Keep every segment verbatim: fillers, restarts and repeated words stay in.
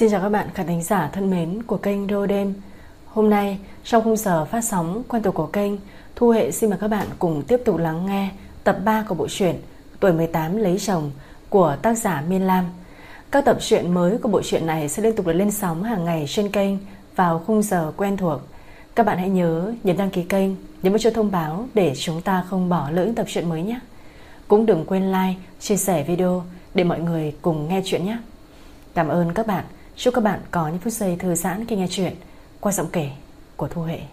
Xin chào các bạn khán thính giả thân mến của kênh Radio Đêm. Hôm nay trong khung giờ phát sóng quen thuộc của kênh, Thu Hệ xin mời các bạn cùng tiếp tục lắng nghe tập ba của bộ truyện Tuổi mười tám lấy chồng của tác giả Miên Lam. Các tập truyện mới của bộ truyện này sẽ liên tục được lên sóng hàng ngày trên kênh vào khung giờ quen thuộc. Các bạn hãy nhớ nhấn đăng ký kênh, nhấn vào chuông thông báo để chúng ta không bỏ lỡ những tập truyện mới nhé. Cũng đừng quên like, chia sẻ video để mọi người cùng nghe chuyện nhé. Cảm ơn các bạn. Chúc các bạn có những phút giây thư giãn khi nghe chuyện qua giọng kể của Thu Hệ.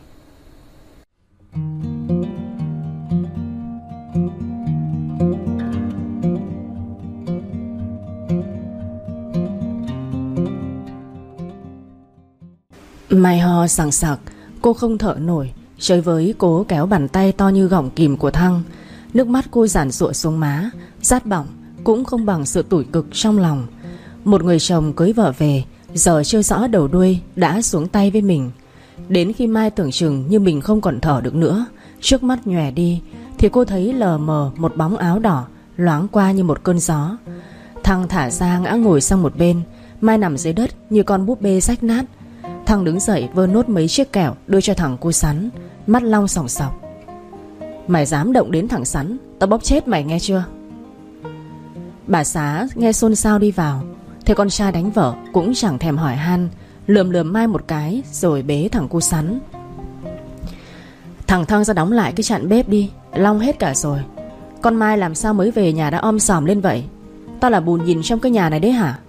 Mai ho sảng sặc, cô không thở nổi, chơi với cố kéo bàn tay to như gọng kìm của Thăng. Nước mắt cô giản giụa xuống má, rát bỏng cũng không bằng sự tủi cực trong lòng. Một người chồng cưới vợ về, giờ chưa rõ đầu đuôi đã xuống tay với mình. Đến khi Mai tưởng chừng như mình không còn thở được nữa, trước mắt nhòe đi, thì cô thấy lờ mờ một bóng áo đỏ loáng qua như một cơn gió. Thăng thả ra ngã ngồi sang một bên. Mai nằm dưới đất như con búp bê rách nát. Thăng đứng dậy vơ nốt mấy chiếc kẹo đưa cho thằng cu Sắn, mắt long sòng sọc. Mày dám động đến thằng Sắn, tao bóp chết mày nghe chưa? Bà Xá nghe xôn xao đi vào, thấy con trai đánh vợ cũng chẳng thèm hỏi han, lườm lườm Mai một cái rồi bế thằng cu Sắn. Thằng Thăng ra đóng lại cái chạn bếp đi, long hết cả rồi. Con Mai làm sao mới về nhà đã om sòm lên vậy? Tao là bùn nhìn trong cái nhà này đấy hả?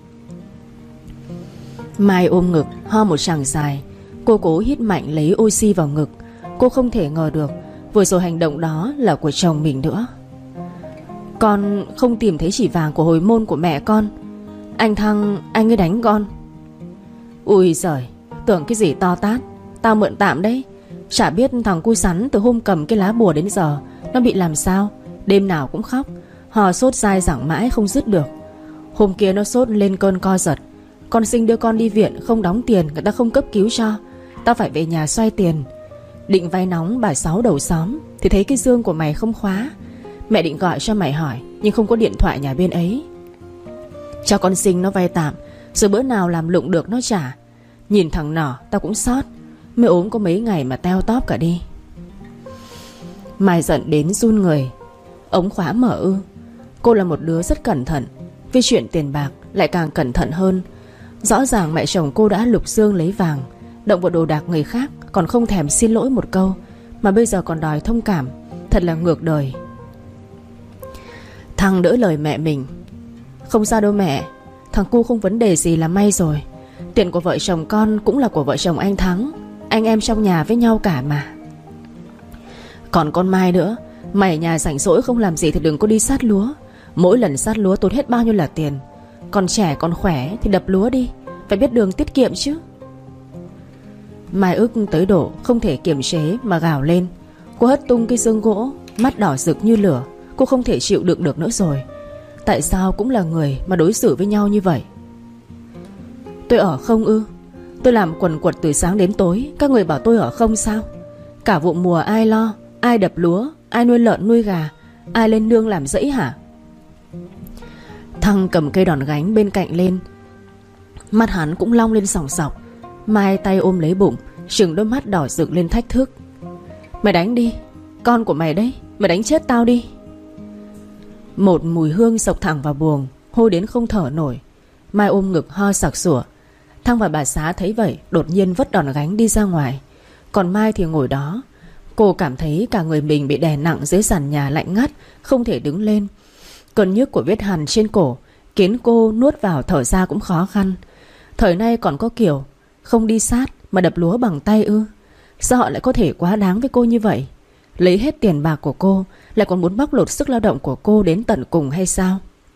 Mai ôm ngực ho một tràng dài. Cô cố hít mạnh lấy oxy vào ngực. Cô không thể ngờ được vừa rồi hành động đó là của chồng mình nữa. Con không tìm thấy chỉ vàng của hồi môn của mẹ con. Anh Thăng, anh ấy đánh con. Ui giời, tưởng cái gì to tát. Tao mượn tạm đấy. Chả biết thằng cu Sắn từ hôm cầm cái lá bùa đến giờ nó bị làm sao. Đêm nào cũng khóc, hò sốt dai dẳng mãi không dứt được. Hôm kia nó sốt lên cơn co giật. Con Sinh đưa con đi viện không đóng tiền, người ta không cấp cứu cho. Tao phải về nhà xoay tiền. Định vay nóng bà Sáu đầu xóm thì thấy cái dương của mày không khóa. Mẹ định gọi cho mày hỏi nhưng không có điện thoại nhà bên ấy. Cho con Sinh nó vay tạm, rồi bữa nào làm lụng được nó trả. Nhìn thằng nỏ tao cũng xót. Mới ốm có mấy ngày mà teo tóp cả đi. Mai giận đến run người. Ống khóa mở ư? Cô là một đứa rất cẩn thận, vì chuyện tiền bạc lại càng cẩn thận hơn. Rõ ràng mẹ chồng cô đã lục xương lấy vàng, động vào đồ đạc người khác còn không thèm xin lỗi một câu, mà bây giờ còn đòi thông cảm. Thật là ngược đời. Thằng đỡ lời mẹ mình. Không sao đâu mẹ, thằng cu không vấn đề gì là may rồi. Tiền của vợ chồng con cũng là của vợ chồng anh Thắng. Anh em trong nhà với nhau cả mà. Còn con Mai nữa, mày nhà rảnh rỗi không làm gì thì đừng có đi sát lúa. Mỗi lần sát lúa tốn hết bao nhiêu là tiền. Còn trẻ còn khỏe thì đập lúa đi, phải biết đường tiết kiệm chứ. Mai ức tới độ không thể kiềm chế mà gào lên. Cô hất tung cái xương gỗ, mắt đỏ rực như lửa. Cô không thể chịu đựng được nữa rồi. Tại sao cũng là người mà đối xử với nhau như vậy? Tôi ở không ư? Tôi làm quần quật từ sáng đến tối, các người bảo tôi ở không sao? Cả vụ mùa ai lo? Ai đập lúa? Ai nuôi lợn nuôi gà? Ai lên nương làm rẫy hả? Thăng cầm cây đòn gánh bên cạnh lên. Mắt hắn cũng long lên sòng sọc. Mai tay ôm lấy bụng, trừng đôi mắt đỏ rực lên thách thức. Mày đánh đi, con của mày đấy, mày đánh chết tao đi. Một mùi hương sộc thẳng vào buồng, hôi đến không thở nổi. Mai ôm ngực ho sặc sủa. Thăng và bà Xá thấy vậy đột nhiên vứt đòn gánh đi ra ngoài. Còn Mai thì ngồi đó. Cô cảm thấy cả người mình bị đè nặng dưới sàn nhà lạnh ngắt, không thể đứng lên. Cơn nhức của vết hằn trên cổ khiến cô nuốt vào thở ra cũng khó khăn. Thời nay còn có kiểu không đi sát mà đập lúa bằng tay ư? Sao họ lại có thể quá đáng với cô như vậy? Lấy hết tiền bạc của cô, lại còn muốn bóc lột sức lao động của cô đến tận cùng hay sao?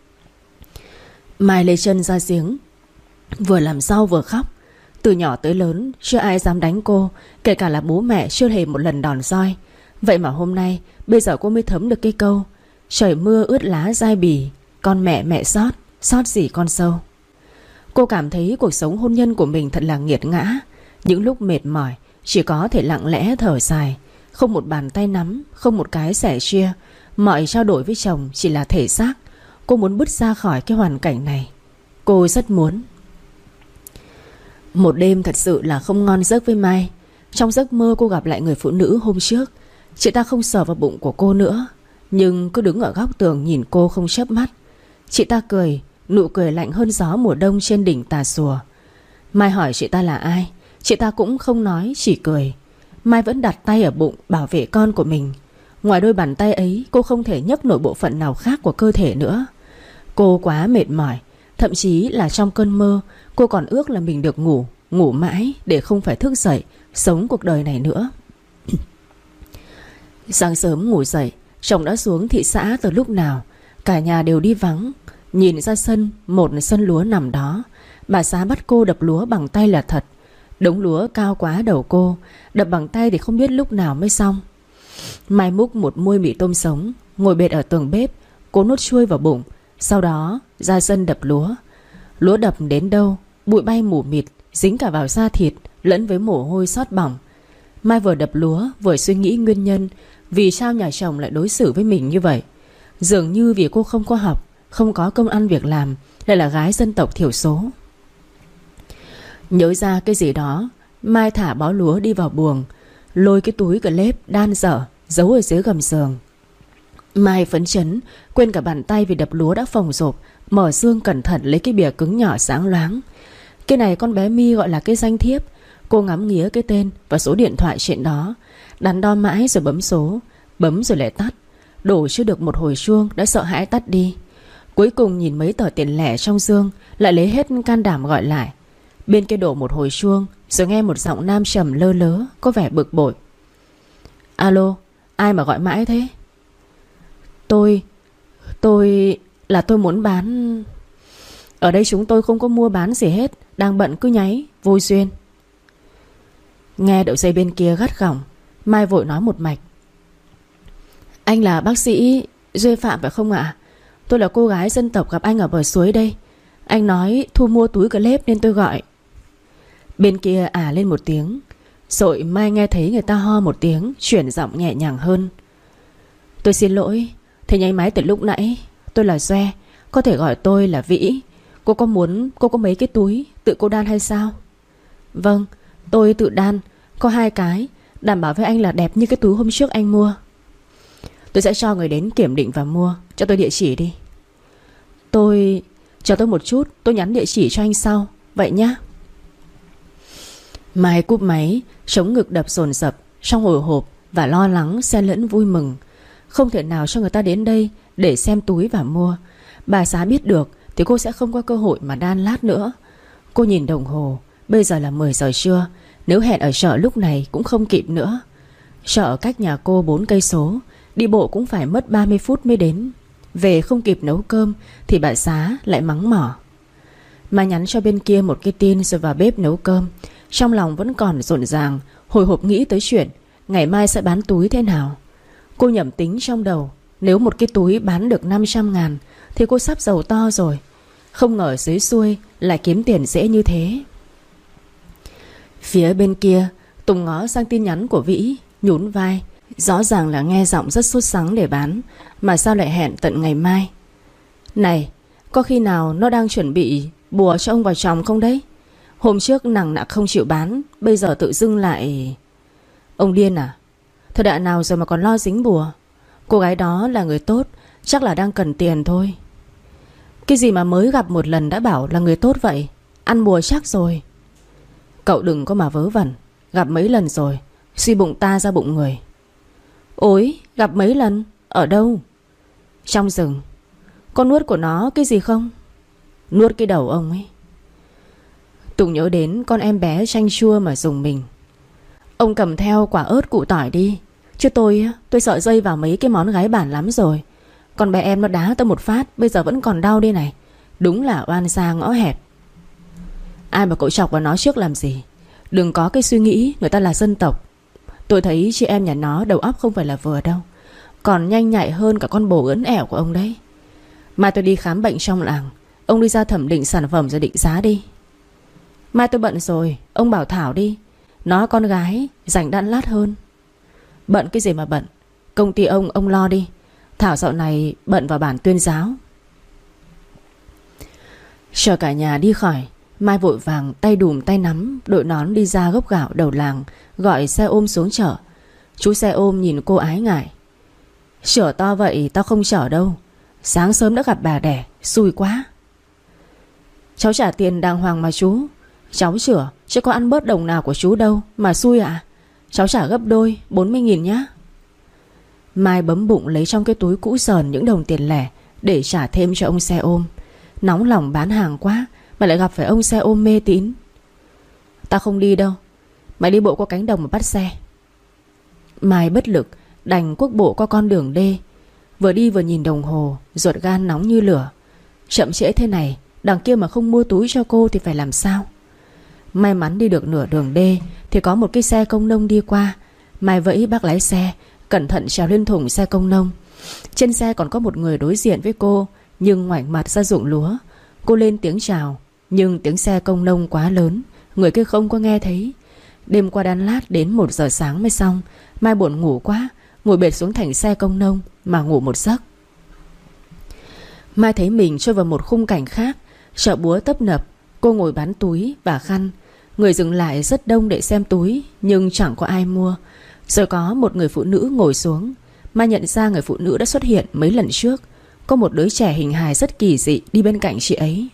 Mai lấy chân ra giếng, vừa làm rau vừa khóc. Từ nhỏ tới lớn chưa ai dám đánh cô, kể cả là bố mẹ chưa hề một lần đòn roi. Vậy mà hôm nay, bây giờ cô mới thấm được cái câu trời mưa ướt lá dai bì, con mẹ mẹ xót, xót gì con sâu. Cô cảm thấy cuộc sống hôn nhân của mình thật là nghiệt ngã. Những lúc mệt mỏi chỉ có thể lặng lẽ thở dài. Không một bàn tay nắm, không một cái sẻ chia. Mọi trao đổi với chồng chỉ là thể xác. Cô muốn bứt ra khỏi cái hoàn cảnh này. Cô rất muốn. Một đêm thật sự là không ngon giấc với Mai. Trong giấc mơ cô gặp lại người phụ nữ hôm trước. Chị ta không sờ vào bụng của cô nữa, nhưng cứ đứng ở góc tường nhìn cô không chớp mắt. Chị ta cười, nụ cười lạnh hơn gió mùa đông trên đỉnh Tà Xùa. Mai hỏi chị ta là ai, chị ta cũng không nói, chỉ cười. Mai vẫn đặt tay ở bụng bảo vệ con của mình. Ngoài đôi bàn tay ấy, cô không thể nhấc nổi bộ phận nào khác của cơ thể nữa. Cô quá mệt mỏi. Thậm chí là trong cơn mơ, cô còn ước là mình được ngủ, ngủ mãi để không phải thức dậy, sống cuộc đời này nữa. Sáng sớm ngủ dậy, chồng đã xuống thị xã từ lúc nào. Cả nhà đều đi vắng. Nhìn ra sân, một sân lúa nằm đó. Bà xã bắt cô đập lúa bằng tay là thật. Đống lúa cao quá đầu cô, đập bằng tay thì không biết lúc nào mới xong. Mai múc một muôi mì tôm sống, ngồi bệt ở tường bếp. Cô nuốt chuôi vào bụng. Sau đó ra sân đập lúa. Lúa đập đến đâu, bụi bay mù mịt, dính cả vào da thịt, lẫn với mồ hôi xót bỏng. Mai vừa đập lúa vừa suy nghĩ nguyên nhân vì sao nhà chồng lại đối xử với mình như vậy. Dường như vì cô không có học, không có công ăn việc làm, lại là gái dân tộc thiểu số. Nhớ ra cái gì đó, Mai thả bó lúa đi vào buồng, lôi cái túi clip đan dở giấu ở dưới gầm giường. Mai phấn chấn, quên cả bàn tay vì đập lúa đã phồng rộp, mở xương cẩn thận lấy cái bìa cứng nhỏ sáng loáng. Cái này con bé My gọi là cái danh thiếp. Cô ngắm nghía cái tên và số điện thoại trên đó, đắn đo mãi rồi bấm số. Bấm rồi lại tắt. Đổ chưa được một hồi chuông đã sợ hãi tắt đi. Cuối cùng nhìn mấy tờ tiền lẻ trong dương, lại lấy hết can đảm gọi lại. Bên kia đổ một hồi chuông, rồi nghe một giọng nam trầm lơ lớ, có vẻ bực bội. Alo, ai mà gọi mãi thế? Tôi Tôi Là tôi muốn bán. Ở đây chúng tôi không có mua bán gì hết, đang bận cứ nháy, vô duyên. Nghe đầu dây bên kia gắt gỏng, Mai vội nói một mạch. Anh là bác sĩ Duy Phạm phải không ạ? Tôi là cô gái dân tộc gặp anh ở bờ suối đây. Anh nói thu mua túi clip nên tôi gọi. Bên kia ả lên một tiếng, rồi Mai nghe thấy người ta ho một tiếng, chuyển giọng nhẹ nhàng hơn. Tôi xin lỗi, thế nháy máy từ lúc nãy. Tôi là Doe, có thể gọi tôi là Vĩ. Cô có muốn cô có mấy cái túi tự cô đan hay sao? Vâng, tôi tự đan, có hai cái, đảm bảo với anh là đẹp như cái túi hôm trước anh mua. Tôi sẽ cho người đến kiểm định và mua. Cho tôi địa chỉ đi. Tôi... Chờ tôi một chút, tôi nhắn địa chỉ cho anh sau. Vậy nhá. Mai cúp máy, chống ngực đập dồn dập, trong hồi hộp và lo lắng xen lẫn vui mừng. Không thể nào cho người ta đến đây để xem túi và mua. Bà xã biết được thì cô sẽ không có cơ hội mà đan lát nữa. Cô nhìn đồng hồ, bây giờ là mười giờ trưa. Nếu hẹn ở chợ lúc này cũng không kịp nữa. Chợ cách nhà cô bốn cây số, đi bộ cũng phải mất ba mươi phút mới đến. Về không kịp nấu cơm thì bà xã lại mắng mỏ. Mai nhắn cho bên kia một cái tin rồi vào bếp nấu cơm. Trong lòng vẫn còn rộn ràng, hồi hộp nghĩ tới chuyện ngày mai sẽ bán túi thế nào. Cô nhẩm tính trong đầu, nếu một cái túi bán được năm trăm ngàn thì cô sắp giàu to rồi. Không ngờ dưới xuôi lại kiếm tiền dễ như thế. Phía bên kia, Tùng ngó sang tin nhắn của Vĩ, nhún vai. Rõ ràng là nghe giọng rất sốt sắng để bán, mà sao lại hẹn tận ngày mai. Này, có khi nào nó đang chuẩn bị bùa cho ông vào chồng không đấy? Hôm trước nằng nặc không chịu bán, bây giờ tự dưng lại... Ông điên à? Thời đại nào rồi mà còn lo dính bùa? Cô gái đó là người tốt, chắc là đang cần tiền thôi. Cái gì mà mới gặp một lần đã bảo là người tốt vậy? Ăn bùa chắc rồi. Cậu đừng có mà vớ vẩn. Gặp mấy lần rồi, suy bụng ta ra bụng người. Ôi, gặp mấy lần? Ở đâu? Trong rừng. Con nuốt của nó cái gì không? Nuốt cái đầu ông ấy. Tùng nhớ đến con em bé chanh chua mà dùng mình. Ông cầm theo quả ớt củ tỏi đi. Chứ tôi tôi sợ dây vào mấy cái món gái bản lắm rồi. Con bé em nó đá tôi một phát, bây giờ vẫn còn đau đây này. Đúng là oan gia ngõ hẹp. Ai mà cậu chọc vào nó trước làm gì? Đừng có cái suy nghĩ người ta là dân tộc. Tôi thấy chị em nhà nó đầu óc không phải là vừa đâu. Còn nhanh nhạy hơn cả con bồ ưỡn ẻo của ông đấy. Mai tôi đi khám bệnh trong làng, ông đi ra thẩm định sản phẩm rồi định giá đi. Mai tôi bận rồi, ông bảo Thảo đi. Nó con gái, rảnh đan lát hơn. Bận cái gì mà bận? Công ty ông, ông lo đi. Thảo dạo này bận vào bản tuyên giáo. Chờ cả nhà đi khỏi, Mai vội vàng tay đùm tay nắm, đội nón đi ra gốc gạo đầu làng, gọi xe ôm xuống chở. Chú xe ôm nhìn cô ái ngại. Chở to vậy tao không chở đâu. Sáng sớm đã gặp bà đẻ, xui quá. Cháu trả tiền đàng hoàng mà chú. Cháu chữa chứ có ăn bớt đồng nào của chú đâu mà xui ạ. Cháu trả gấp đôi, bốn mươi nghìn nhá. Mai bấm bụng lấy trong cái túi cũ sờn những đồng tiền lẻ để trả thêm cho ông xe ôm. Nóng lòng bán hàng quá mà lại gặp phải ông xe ôm mê tín. Tao không đi đâu. Mày đi bộ qua cánh đồng mà bắt xe. Mai bất lực đành cuốc bộ qua con đường đê. Vừa đi vừa nhìn đồng hồ, ruột gan nóng như lửa. Chậm trễ thế này, đằng kia mà không mua túi cho cô thì phải làm sao? May mắn đi được nửa đường đê thì có một cái xe công nông đi qua. Mai vẫy bác lái xe cẩn thận trèo lên thùng xe công nông. Trên xe còn có một người đối diện với cô, nhưng ngoảnh mặt ra ruộng lúa. Cô lên tiếng chào, nhưng tiếng xe công nông quá lớn, người kia không có nghe thấy. Đêm qua đan lát đến một giờ sáng mới xong. Mai buồn ngủ quá, ngồi bệt xuống thành xe công nông mà ngủ một giấc. Mai thấy mình trôi vào một khung cảnh khác. Chợ búa tấp nập, cô ngồi bán túi và khăn. Người dừng lại rất đông để xem túi, nhưng chẳng có ai mua. Rồi có một người phụ nữ ngồi xuống. Mai nhận ra người phụ nữ đã xuất hiện mấy lần trước. Có một đứa trẻ hình hài rất kỳ dị đi bên cạnh chị ấy.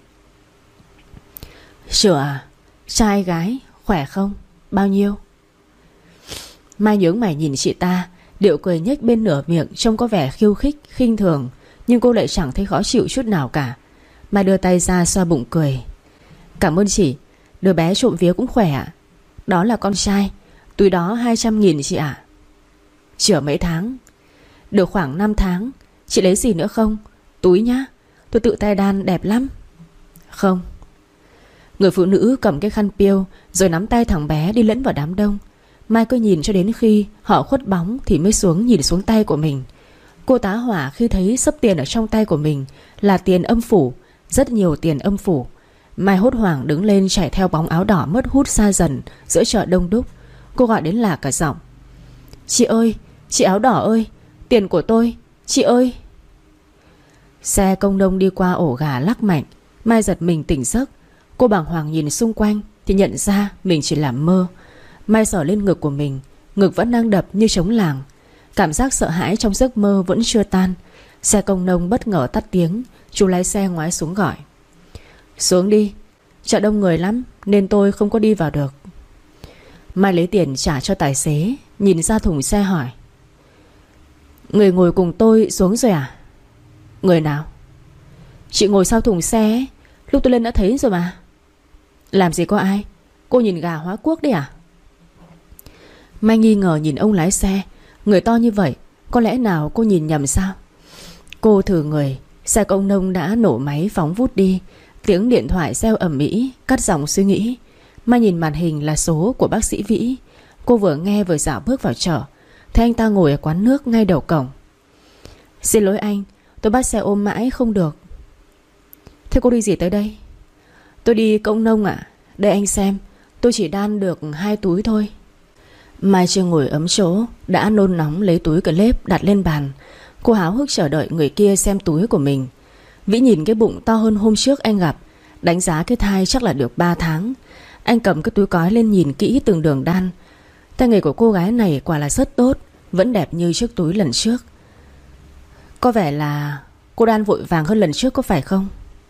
Sửa à? Trai gái, khỏe không? Bao nhiêu? Mai nhướng mày nhìn chị ta. Điệu cười nhếch bên nửa miệng trông có vẻ khiêu khích, khinh thường. Nhưng cô lại chẳng thấy khó chịu chút nào cả. Mai đưa tay ra xoa bụng cười. Cảm ơn chị. Đứa bé trộm vía cũng khỏe ạ. Đó là con trai. Túi đó hai trăm nghìn chị ạ. Chữa mấy tháng? Được khoảng năm tháng. Chị lấy gì nữa không? Túi nhá. Tôi tự tay đan đẹp lắm. Không. Người phụ nữ cầm cái khăn piêu rồi nắm tay thằng bé đi lẫn vào đám đông. Mai cứ nhìn cho đến khi họ khuất bóng thì mới xuống nhìn xuống tay của mình. Cô tá hỏa khi thấy xấp tiền ở trong tay của mình là tiền âm phủ. Rất nhiều tiền âm phủ. Mai hốt hoảng đứng lên chạy theo bóng áo đỏ mất hút xa dần giữa chợ đông đúc. Cô gọi đến lạc cả giọng. Chị ơi, chị áo đỏ ơi, tiền của tôi, chị ơi. Xe công nông đi qua ổ gà lắc mạnh. Mai giật mình tỉnh giấc. Cô bàng hoàng nhìn xung quanh thì nhận ra mình chỉ làm mơ. Mai sờ lên ngực của mình. Ngực vẫn đang đập như trống làng. Cảm giác sợ hãi trong giấc mơ vẫn chưa tan. Xe công nông bất ngờ tắt tiếng. Chú lái xe ngoái xuống gọi. Xuống đi, chợ đông người lắm nên tôi không có đi vào được. Mai lấy tiền trả cho tài xế. Nhìn ra thùng xe hỏi. Người ngồi cùng tôi xuống rồi à? Người nào? Chị ngồi sau thùng xe ấy. Lúc tôi lên đã thấy rồi mà. Làm gì có ai? Cô nhìn gà hóa quốc đấy à? Mai nghi ngờ nhìn ông lái xe. Người to như vậy, có lẽ nào cô nhìn nhầm sao? Cô thử người. Xe công nông đã nổ máy phóng vút đi. Tiếng điện thoại reo ầm ĩ cắt dòng suy nghĩ. Mai nhìn màn hình là số của bác sĩ Vĩ. Cô vừa nghe vừa dạo bước vào chợ. Thấy anh ta ngồi ở quán nước ngay đầu cổng. Xin lỗi anh, tôi bắt xe ôm mãi không được. Thế cô đi gì tới đây? Tôi đi công nông ạ. Đây anh xem, tôi chỉ đan được hai túi thôi. Mai chưa ngồi ấm chỗ đã nôn nóng lấy túi clip đặt lên bàn. Cô háo hức chờ đợi người kia xem túi của mình. Vĩ nhìn cái bụng to hơn hôm trước anh gặp. Đánh giá cái thai chắc là được ba tháng. Anh cầm cái túi cói lên nhìn kỹ từng đường đan. Tay nghề của cô gái này quả là rất tốt. Vẫn đẹp như chiếc túi lần trước. Có vẻ là cô đan vội vàng hơn lần trước có phải không?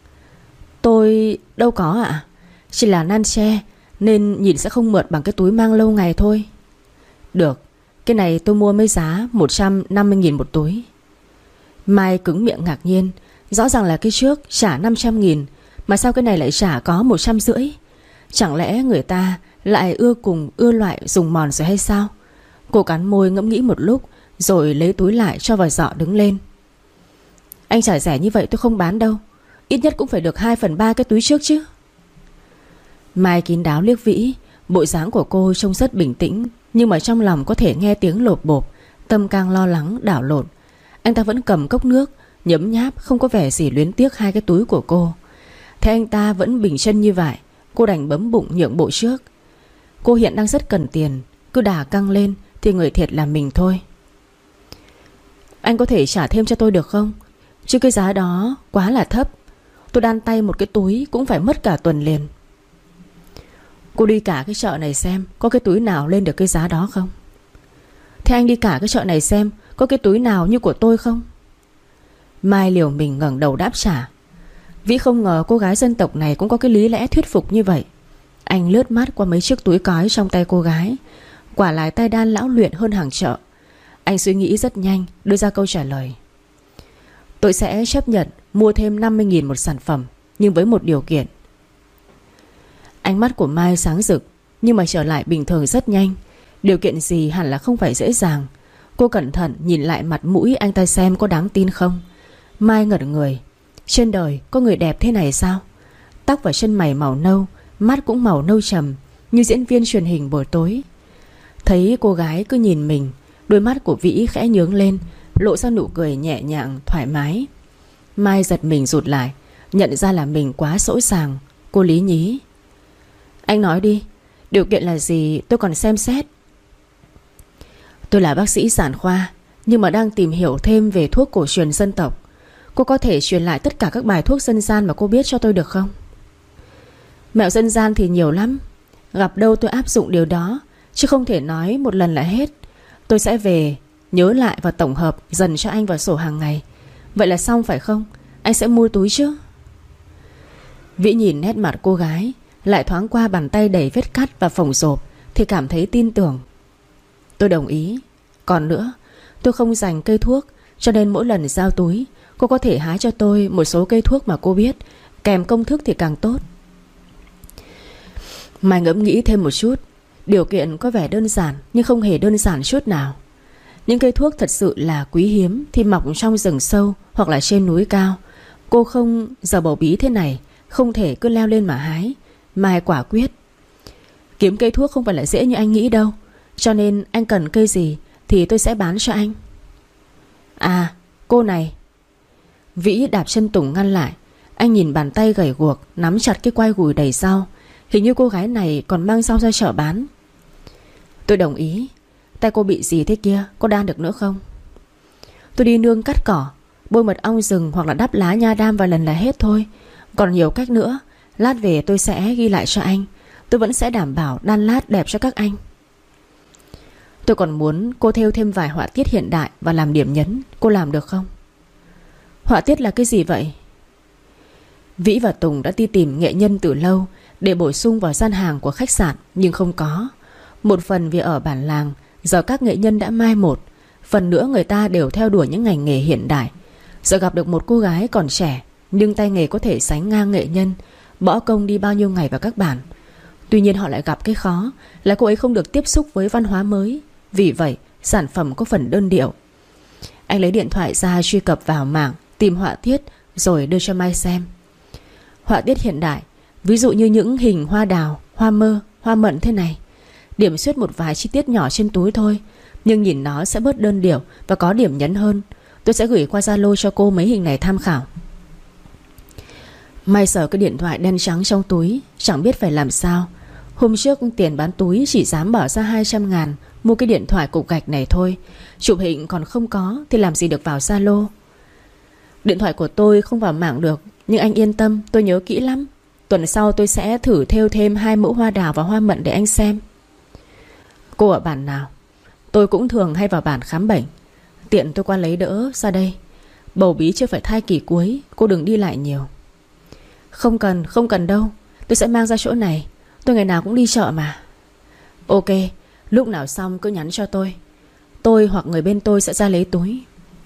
Tôi đâu có ạ à? Chỉ là nan tre nên nhìn sẽ không mượt bằng cái túi mang lâu ngày thôi. Được, cái này tôi mua mấy giá một trăm năm mươi nghìn một túi. Mai cứng miệng ngạc nhiên. Rõ ràng là cái trước trả năm trăm nghìn, mà sao cái này lại trả có một trăm rưỡi? Chẳng lẽ người ta lại ưa cùng ưa loại dùng mòn rồi hay sao? Cô cắn môi ngẫm nghĩ một lúc rồi lấy túi lại cho vào giỏ đứng lên. Anh trả rẻ như vậy tôi không bán đâu. Ít nhất cũng phải được hai phần ba cái túi trước chứ. Mai kín đáo liếc Vĩ. Bộ dáng của cô trông rất bình tĩnh, nhưng mà trong lòng có thể nghe tiếng lộp bộp. Tâm càng lo lắng đảo lộn. Anh ta vẫn cầm cốc nước nhấm nháp, không có vẻ gì luyến tiếc hai cái túi của cô. Thế anh ta vẫn bình chân như vậy. Cô đành bấm bụng nhượng bộ trước. Cô hiện đang rất cần tiền. Cứ đà căng lên thì người thiệt là mình thôi. Anh có thể trả thêm cho tôi được không? Chứ cái giá đó quá là thấp. Tôi đan tay một cái túi cũng phải mất cả tuần liền. Cô đi cả cái chợ này xem có cái túi nào lên được cái giá đó không? Thế anh đi cả cái chợ này xem có cái túi nào như của tôi không? Mai liều mình ngẩng đầu đáp trả. Vĩ không ngờ cô gái dân tộc này cũng có cái lý lẽ thuyết phục như vậy. Anh lướt mắt qua mấy chiếc túi cói trong tay cô gái. Quả là tay đan lão luyện hơn hàng chợ. Anh suy nghĩ rất nhanh, đưa ra câu trả lời. Tôi sẽ chấp nhận mua thêm năm mươi nghìn một sản phẩm, nhưng với một điều kiện. Ánh mắt của Mai sáng rực, nhưng mà trở lại bình thường rất nhanh. Điều kiện gì hẳn là không phải dễ dàng. Cô cẩn thận nhìn lại mặt mũi anh ta xem có đáng tin không. Mai ngẩn người. Trên đời có người đẹp thế này sao? Tóc và chân mày màu nâu, mắt cũng màu nâu trầm, như diễn viên truyền hình buổi tối. Thấy cô gái cứ nhìn mình, đôi mắt của Vĩ khẽ nhướng lên, lộ ra nụ cười nhẹ nhàng, thoải mái. Mai giật mình rụt lại, nhận ra là mình quá sỗ sàng. Cô lý nhí. Anh nói đi, điều kiện là gì tôi còn xem xét. Tôi là bác sĩ sản khoa, nhưng mà đang tìm hiểu thêm về thuốc cổ truyền dân tộc. Cô có thể truyền lại tất cả các bài thuốc dân gian mà cô biết cho tôi được không? Mẹo dân gian thì nhiều lắm, gặp đâu tôi áp dụng điều đó, chứ không thể nói một lần là hết. Tôi sẽ về nhớ lại và tổng hợp dần cho anh vào sổ hàng ngày. Vậy là xong phải không? Anh sẽ mua túi chứ? Vĩ nhìn nét mặt cô gái, lại thoáng qua bàn tay đầy vết cắt và phồng rộp, thì cảm thấy tin tưởng. Tôi đồng ý. Còn nữa, tôi không dành cây thuốc, cho nên mỗi lần giao túi, cô có thể hái cho tôi một số cây thuốc mà cô biết, kèm công thức thì càng tốt. Mai ngẫm nghĩ thêm một chút. Điều kiện có vẻ đơn giản, nhưng không hề đơn giản chút nào. Những cây thuốc thật sự là quý hiếm thì mọc trong rừng sâu hoặc là trên núi cao. Cô không giờ bầu bí thế này, không thể cứ leo lên mà hái. Mai quả quyết. Kiếm cây thuốc không phải là dễ như anh nghĩ đâu, cho nên anh cần cây gì thì tôi sẽ bán cho anh. À, cô này. Vĩ đạp chân Tùng ngăn lại. Anh nhìn bàn tay gầy guộc nắm chặt cái quai gùi đầy rau. Hình như cô gái này còn mang rau ra chợ bán. Tôi đồng ý. Tay cô bị gì thế kia, có đan được nữa không? Tôi đi nương cắt cỏ, bôi mật ong rừng hoặc là đắp lá nha đam vài lần là hết thôi. Còn nhiều cách nữa, lát về tôi sẽ ghi lại cho anh. Tôi vẫn sẽ đảm bảo đan lát đẹp cho các anh. Tôi còn muốn cô thêu thêm vài họa tiết hiện đại và làm điểm nhấn. Cô làm được không? Họa tiết là cái gì vậy? Vĩ và Tùng đã đi tìm nghệ nhân từ lâu để bổ sung vào gian hàng của khách sạn, nhưng không có. Một phần vì ở bản làng giờ các nghệ nhân đã mai một, phần nữa người ta đều theo đuổi những ngành nghề hiện đại. Giờ gặp được một cô gái còn trẻ nhưng tay nghề có thể sánh ngang nghệ nhân, bỏ công đi bao nhiêu ngày vào các bản. Tuy nhiên họ lại gặp cái khó là cô ấy không được tiếp xúc với văn hóa mới. Vì vậy sản phẩm có phần đơn điệu. Anh lấy điện thoại ra truy cập vào mạng, tìm họa tiết rồi đưa cho Mai xem. Họa tiết hiện đại, ví dụ như những hình hoa đào, hoa mơ, hoa mận thế này, điểm xuyết một vài chi tiết nhỏ trên túi thôi, nhưng nhìn nó sẽ bớt đơn điệu và có điểm nhấn hơn. Tôi sẽ gửi qua Zalo cho cô mấy hình này tham khảo. Mai sờ cái điện thoại đen trắng trong túi, chẳng biết phải làm sao. Hôm trước tiền bán túi chỉ dám bỏ ra hai trăm ngàn mua cái điện thoại cục gạch này thôi. Chụp hình còn không có thì làm gì được vào Zalo. Điện thoại của tôi không vào mạng được, nhưng anh yên tâm, tôi nhớ kỹ lắm. Tuần sau tôi sẽ thử thêu thêm hai mẫu hoa đào và hoa mận để anh xem. Cô ở bản nào? Tôi cũng thường hay vào bản khám bệnh. Tiện tôi qua lấy đỡ ra đây. Bầu bí chưa phải thai kỳ cuối, cô đừng đi lại nhiều. Không cần, không cần đâu. Tôi sẽ mang ra chỗ này. Tôi ngày nào cũng đi chợ mà. Ok, lúc nào xong cứ nhắn cho tôi. Tôi hoặc người bên tôi sẽ ra lấy túi.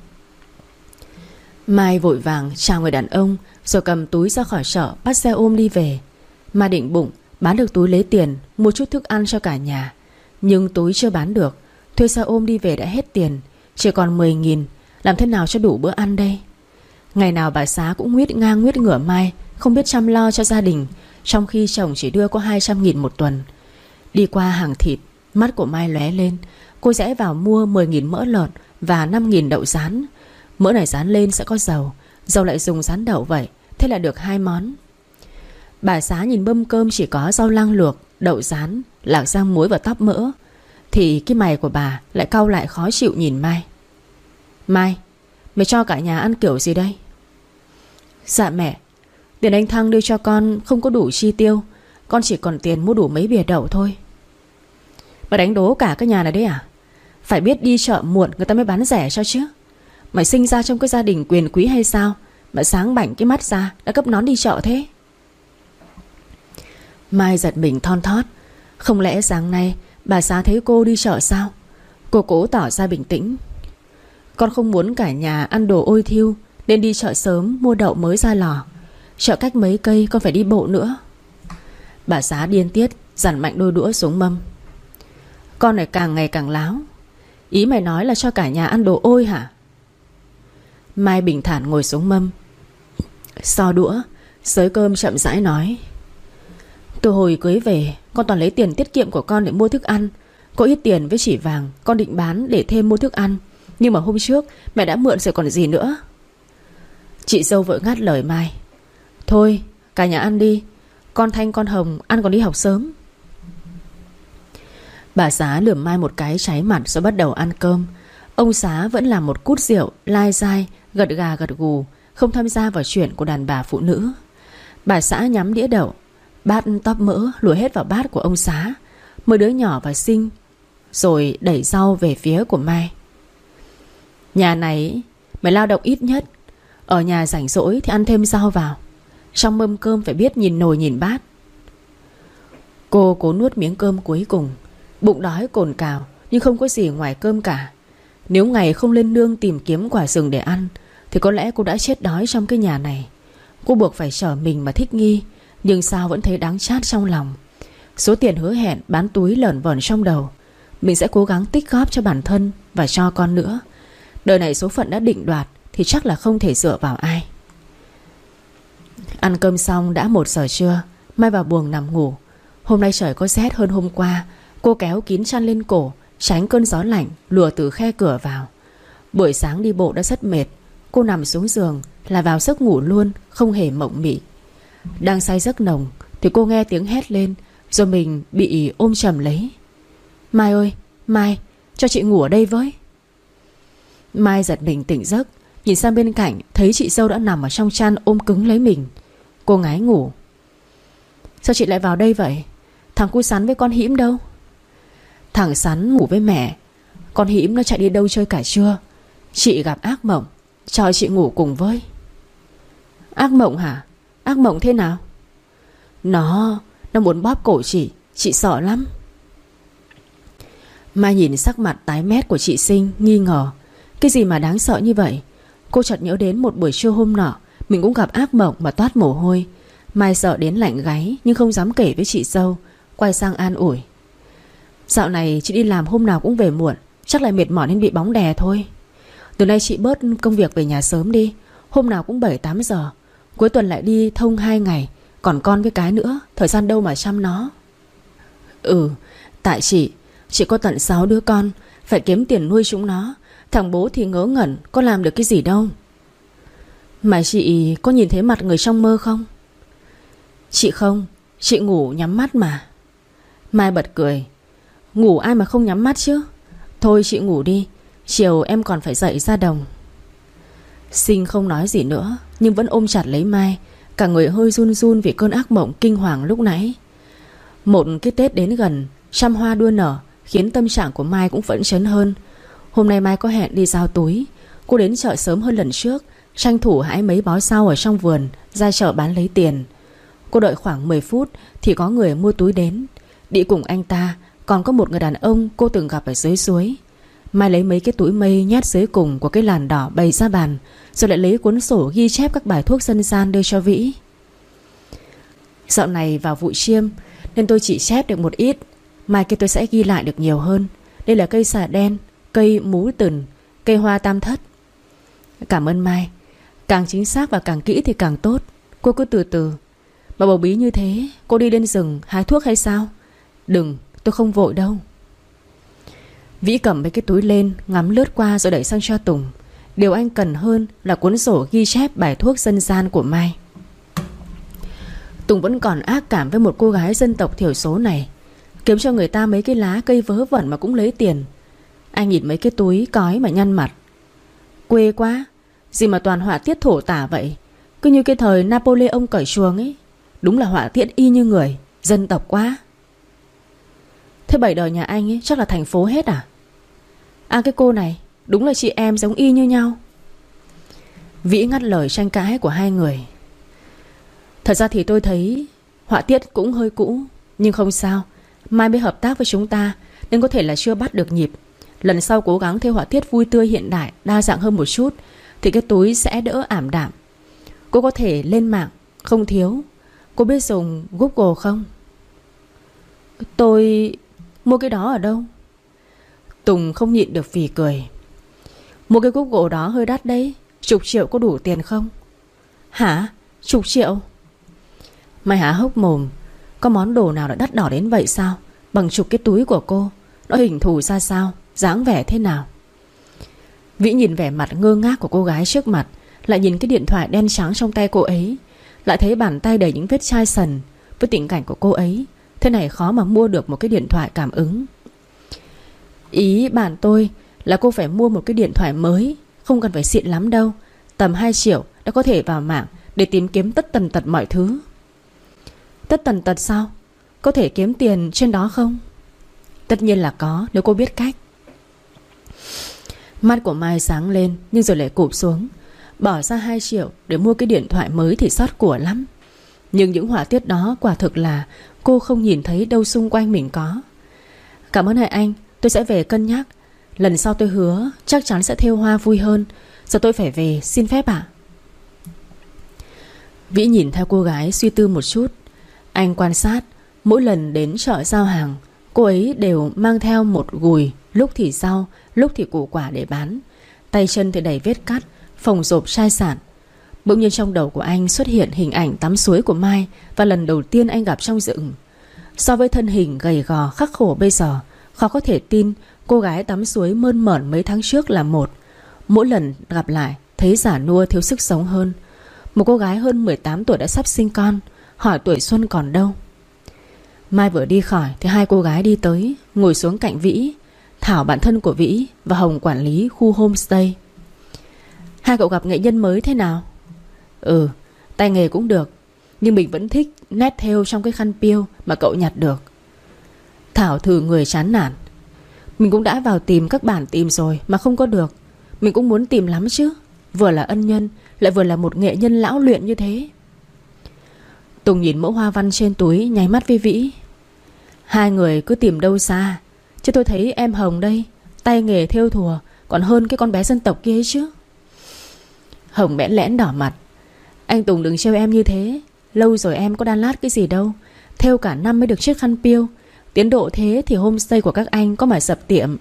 Mai vội vàng chào người đàn ông, rồi cầm túi ra khỏi chợ, bắt xe ôm đi về. Mai định bụng bán được túi lấy tiền, mua chút thức ăn cho cả nhà. Nhưng túi chưa bán được, thuê xe ôm đi về đã hết tiền, chỉ còn mười nghìn. Làm thế nào cho đủ bữa ăn đây? Ngày nào bà Xá cũng nguyết ngang nguyết ngửa Mai, không biết chăm lo cho gia đình, trong khi chồng chỉ đưa có hai trăm nghìn một tuần. Đi qua hàng thịt, mắt của Mai lóe lên. Cô rẽ vào mua mười nghìn mỡ lợn và năm nghìn đậu rán. Mỡ này rán lên sẽ có dầu, dầu lại dùng rán đậu vậy. Thế là được hai món. Bà Xá nhìn mâm cơm chỉ có rau lang luộc, đậu rán, lạc rang muối và tóp mỡ, thì cái mày của bà lại cau lại khó chịu nhìn Mai. Mai, mày cho cả nhà ăn kiểu gì đây? Dạ mẹ, tiền anh Thăng đưa cho con không có đủ chi tiêu, con chỉ còn tiền mua đủ mấy bìa đậu thôi. Mày đánh đố cả cái nhà này đấy à? Phải biết đi chợ muộn người ta mới bán rẻ cho chứ. Mày sinh ra trong cái gia đình quyền quý hay sao mà sáng bảnh cái mắt ra đã cấp nón đi chợ thế? Mai giật mình thon thót. Không lẽ sáng nay bà Xá thấy cô đi chợ sao? Cô cố tỏ ra bình tĩnh. Con không muốn cả nhà ăn đồ ôi thiu nên đi chợ sớm mua đậu mới ra lò. Chợ cách mấy cây con phải đi bộ nữa. Bà Xá điên tiết dằn mạnh đôi đũa xuống mâm. Con này càng ngày càng láo. Ý mày nói là cho cả nhà ăn đồ ôi hả? Mai bình thản ngồi xuống mâm, so đũa, xới cơm chậm rãi nói. Từ hồi cưới về con toàn lấy tiền tiết kiệm của con để mua thức ăn. Có ít tiền với chỉ vàng con định bán để thêm mua thức ăn. Nhưng mà hôm trước mẹ đã mượn rồi còn gì nữa. Chị dâu vội ngắt lời Mai. Thôi cả nhà ăn đi. Con Thanh con Hồng ăn còn đi học sớm. Bà Xá lườm Mai một cái cháy mặt rồi bắt đầu ăn cơm. Ông Xá vẫn làm một cút rượu lai dai, gật gà gật gù, không tham gia vào chuyện của đàn bà phụ nữ. Bà Xã nhắm đĩa đậu, bát tóp mỡ lùa hết vào bát của ông Xá, mấy đứa nhỏ và Sinh, rồi đẩy rau về phía của Mai. Nhà này mày lao động ít nhất. Ở nhà rảnh rỗi thì ăn thêm rau vào. Trong mâm cơm phải biết nhìn nồi nhìn bát. Cô cố nuốt miếng cơm cuối cùng. Bụng đói cồn cào nhưng không có gì ngoài cơm cả. Nếu ngày không lên nương tìm kiếm quả rừng để ăn thì có lẽ cô đã chết đói trong cái nhà này. Cô buộc phải trở mình mà thích nghi, nhưng sao vẫn thấy đắng chát trong lòng. Số tiền hứa hẹn bán túi lởn vởn trong đầu. Mình sẽ cố gắng tích góp cho bản thân và cho con nữa. Đời này số phận đã định đoạt thì chắc là không thể dựa vào ai. Ăn cơm xong đã một giờ trưa, Mai vào buồng nằm ngủ. Hôm nay trời có rét hơn hôm qua. Cô kéo kín chăn lên cổ, tránh cơn gió lạnh lùa từ khe cửa vào. Buổi sáng đi bộ đã rất mệt. Cô nằm xuống giường là vào giấc ngủ luôn, không hề mộng mị. Đang say giấc nồng thì cô nghe tiếng hét lên, rồi mình bị ôm chầm lấy. Mai ơi, Mai, cho chị ngủ ở đây với. Mai giật mình tỉnh giấc, nhìn sang bên cạnh thấy chị dâu đã nằm ở trong chăn ôm cứng lấy mình. Cô ngái ngủ. Sao chị lại vào đây vậy? Thằng cu Sắn với con Hĩm đâu? Thằng Sắn ngủ với mẹ, con Hĩm nó chạy đi đâu chơi cả trưa. Chị gặp ác mộng, cho chị ngủ cùng với. Ác mộng hả? Ác mộng thế nào? Nó Nó muốn bóp cổ chị. Chị sợ lắm. Mai nhìn sắc mặt tái mét của chị Sinh, nghi ngờ. Cái gì mà đáng sợ như vậy? Cô chợt nhớ đến một buổi trưa hôm nọ mình cũng gặp ác mộng mà toát mồ hôi. Mai sợ đến lạnh gáy nhưng không dám kể với chị dâu. Quay sang an ủi. Dạo này chị đi làm hôm nào cũng về muộn, chắc là mệt mỏi nên bị bóng đè thôi. Từ nay chị bớt công việc về nhà sớm đi. Hôm nào cũng bảy tám giờ. Cuối tuần lại đi thông hai ngày. Còn con với cái nữa, thời gian đâu mà chăm nó. Ừ, tại chị Chị có tận sáu đứa con, phải kiếm tiền nuôi chúng nó. Thằng bố thì ngớ ngẩn, có làm được cái gì đâu. Mà chị có nhìn thấy mặt người trong mơ không? Chị không, chị ngủ nhắm mắt mà. Mai bật cười. Ngủ ai mà không nhắm mắt chứ. Thôi chị ngủ đi, chiều em còn phải dậy ra đồng. Sinh không nói gì nữa, nhưng vẫn ôm chặt lấy Mai. Cả người hơi run run vì cơn ác mộng kinh hoàng lúc nãy. Một cái Tết đến gần, trăm hoa đua nở, khiến tâm trạng của Mai cũng phấn chấn hơn. Hôm nay Mai có hẹn đi giao túi. Cô đến chợ sớm hơn lần trước, tranh thủ hái mấy bó rau ở trong vườn ra chợ bán lấy tiền. Cô đợi khoảng mười phút thì có người mua túi đến. Đi cùng anh ta còn có một người đàn ông cô từng gặp ở dưới suối. Mai lấy mấy cái túi mây nhét dưới cùng của cái làn đỏ bày ra bàn, rồi lại lấy cuốn sổ ghi chép các bài thuốc dân gian đưa cho Vĩ. Dạo này vào vụ chiêm nên tôi chỉ chép được một ít. Mai kia tôi sẽ ghi lại được nhiều hơn. Đây là cây xà đen, cây mú từng, cây hoa tam thất. Cảm ơn Mai. Càng chính xác và càng kỹ thì càng tốt. Cô cứ từ từ. Mà bầu bí như thế, cô đi lên rừng hái thuốc hay sao? Đừng, tôi không vội đâu. Vĩ cầm mấy cái túi lên, ngắm lướt qua rồi đẩy sang cho Tùng. Điều anh cần hơn là cuốn sổ ghi chép bài thuốc dân gian của Mai. Tùng vẫn còn ác cảm với một cô gái dân tộc thiểu số này, kiếm cho người ta mấy cái lá cây vớ vẩn mà cũng lấy tiền. Anh nhìn mấy cái túi cói mà nhăn mặt. Quê quá. Gì mà toàn họa tiết thổ tả vậy. Cứ như cái thời Napoleon cởi chuồng ấy. Đúng là họa tiết y như người. Dân tộc quá. Thế bảy đời nhà anh ấy chắc là thành phố hết à? À cái cô này đúng là chị em giống y như nhau. Vĩ ngắt lời tranh cãi của hai người. Thật ra thì tôi thấy họa tiết cũng hơi cũ, nhưng không sao, mai mới hợp tác với chúng ta, nên có thể là chưa bắt được nhịp. Lần sau cố gắng theo họa tiết vui tươi hiện đại, đa dạng hơn một chút, thì cái túi sẽ đỡ ảm đạm. Cô có thể lên mạng, không thiếu. Cô biết dùng Google không? Tôi... mua cái đó ở đâu? Tùng không nhịn được phì cười. Mua cái Google đó hơi đắt đấy. Chục triệu có đủ tiền không? Hả? Chục triệu? Mày há hốc mồm. Có món đồ nào đã đắt đỏ đến vậy sao? Bằng chục cái túi của cô. Nó hình thù ra sao? Dáng vẻ thế nào? Vĩ nhìn vẻ mặt ngơ ngác của cô gái trước mặt, lại nhìn cái điện thoại đen trắng trong tay cô ấy, lại thấy bàn tay đầy những vết chai sần. Với tình cảnh của cô ấy, thế này khó mà mua được một cái điện thoại cảm ứng. Ý bạn tôi là cô phải mua một cái điện thoại mới, không cần phải xịn lắm đâu. Tầm hai triệu đã có thể vào mạng để tìm kiếm tất tần tật mọi thứ. Tất tần tật sao? Có thể kiếm tiền trên đó không? Tất nhiên là có, nếu cô biết cách. Mắt của Mai sáng lên, nhưng rồi lại cụp xuống. Bỏ ra hai triệu để mua cái điện thoại mới thì xót của lắm. Nhưng những họa tiết đó quả thực là cô không nhìn thấy đâu xung quanh mình có. Cảm ơn hai anh, tôi sẽ về cân nhắc. Lần sau tôi hứa chắc chắn sẽ thêu hoa vui hơn. Giờ tôi phải về, xin phép ạ. Vĩ nhìn theo cô gái suy tư một chút. Anh quan sát, mỗi lần đến chợ giao hàng, cô ấy đều mang theo một gùi, lúc thì rau, lúc thì củ quả để bán. Tay chân thì đầy vết cắt, phồng rộp chai sản. Bỗng nhiên trong đầu của anh xuất hiện hình ảnh tắm suối của Mai, và lần đầu tiên anh gặp trong rừng. So với thân hình gầy gò khắc khổ bây giờ, khó có thể tin cô gái tắm suối mơn mởn mấy tháng trước là một. Mỗi lần gặp lại thấy già nua thiếu sức sống hơn. Một cô gái hơn mười tám tuổi đã sắp sinh con, hỏi tuổi xuân còn đâu. Mai vừa đi khỏi thì hai cô gái đi tới, ngồi xuống cạnh Vĩ, Thảo bạn thân của Vĩ và Hồng quản lý khu homestay. Hai cậu gặp nghệ nhân mới thế nào? Ừ, tay nghề cũng được, nhưng mình vẫn thích nét thêu trong cái khăn piêu mà cậu nhặt được. Thảo thử người chán nản. Mình cũng đã vào tìm các bản tìm rồi mà không có được. Mình cũng muốn tìm lắm chứ. Vừa là ân nhân, lại vừa là một nghệ nhân lão luyện như thế. Tùng nhìn mẫu hoa văn trên túi, nháy mắt với Vĩ. Hai người cứ tìm đâu xa, chứ tôi thấy em Hồng đây, tay nghề thêu thùa còn hơn cái con bé dân tộc kia ấy chứ. Hồng bẽn lẽn đỏ mặt. Anh Tùng đừng trêu em như thế. Lâu rồi em có đan lát cái gì đâu. Thêu cả năm mới được chiếc khăn piêu. Tiến độ thế thì homestay của các anh có mà sập tiệm.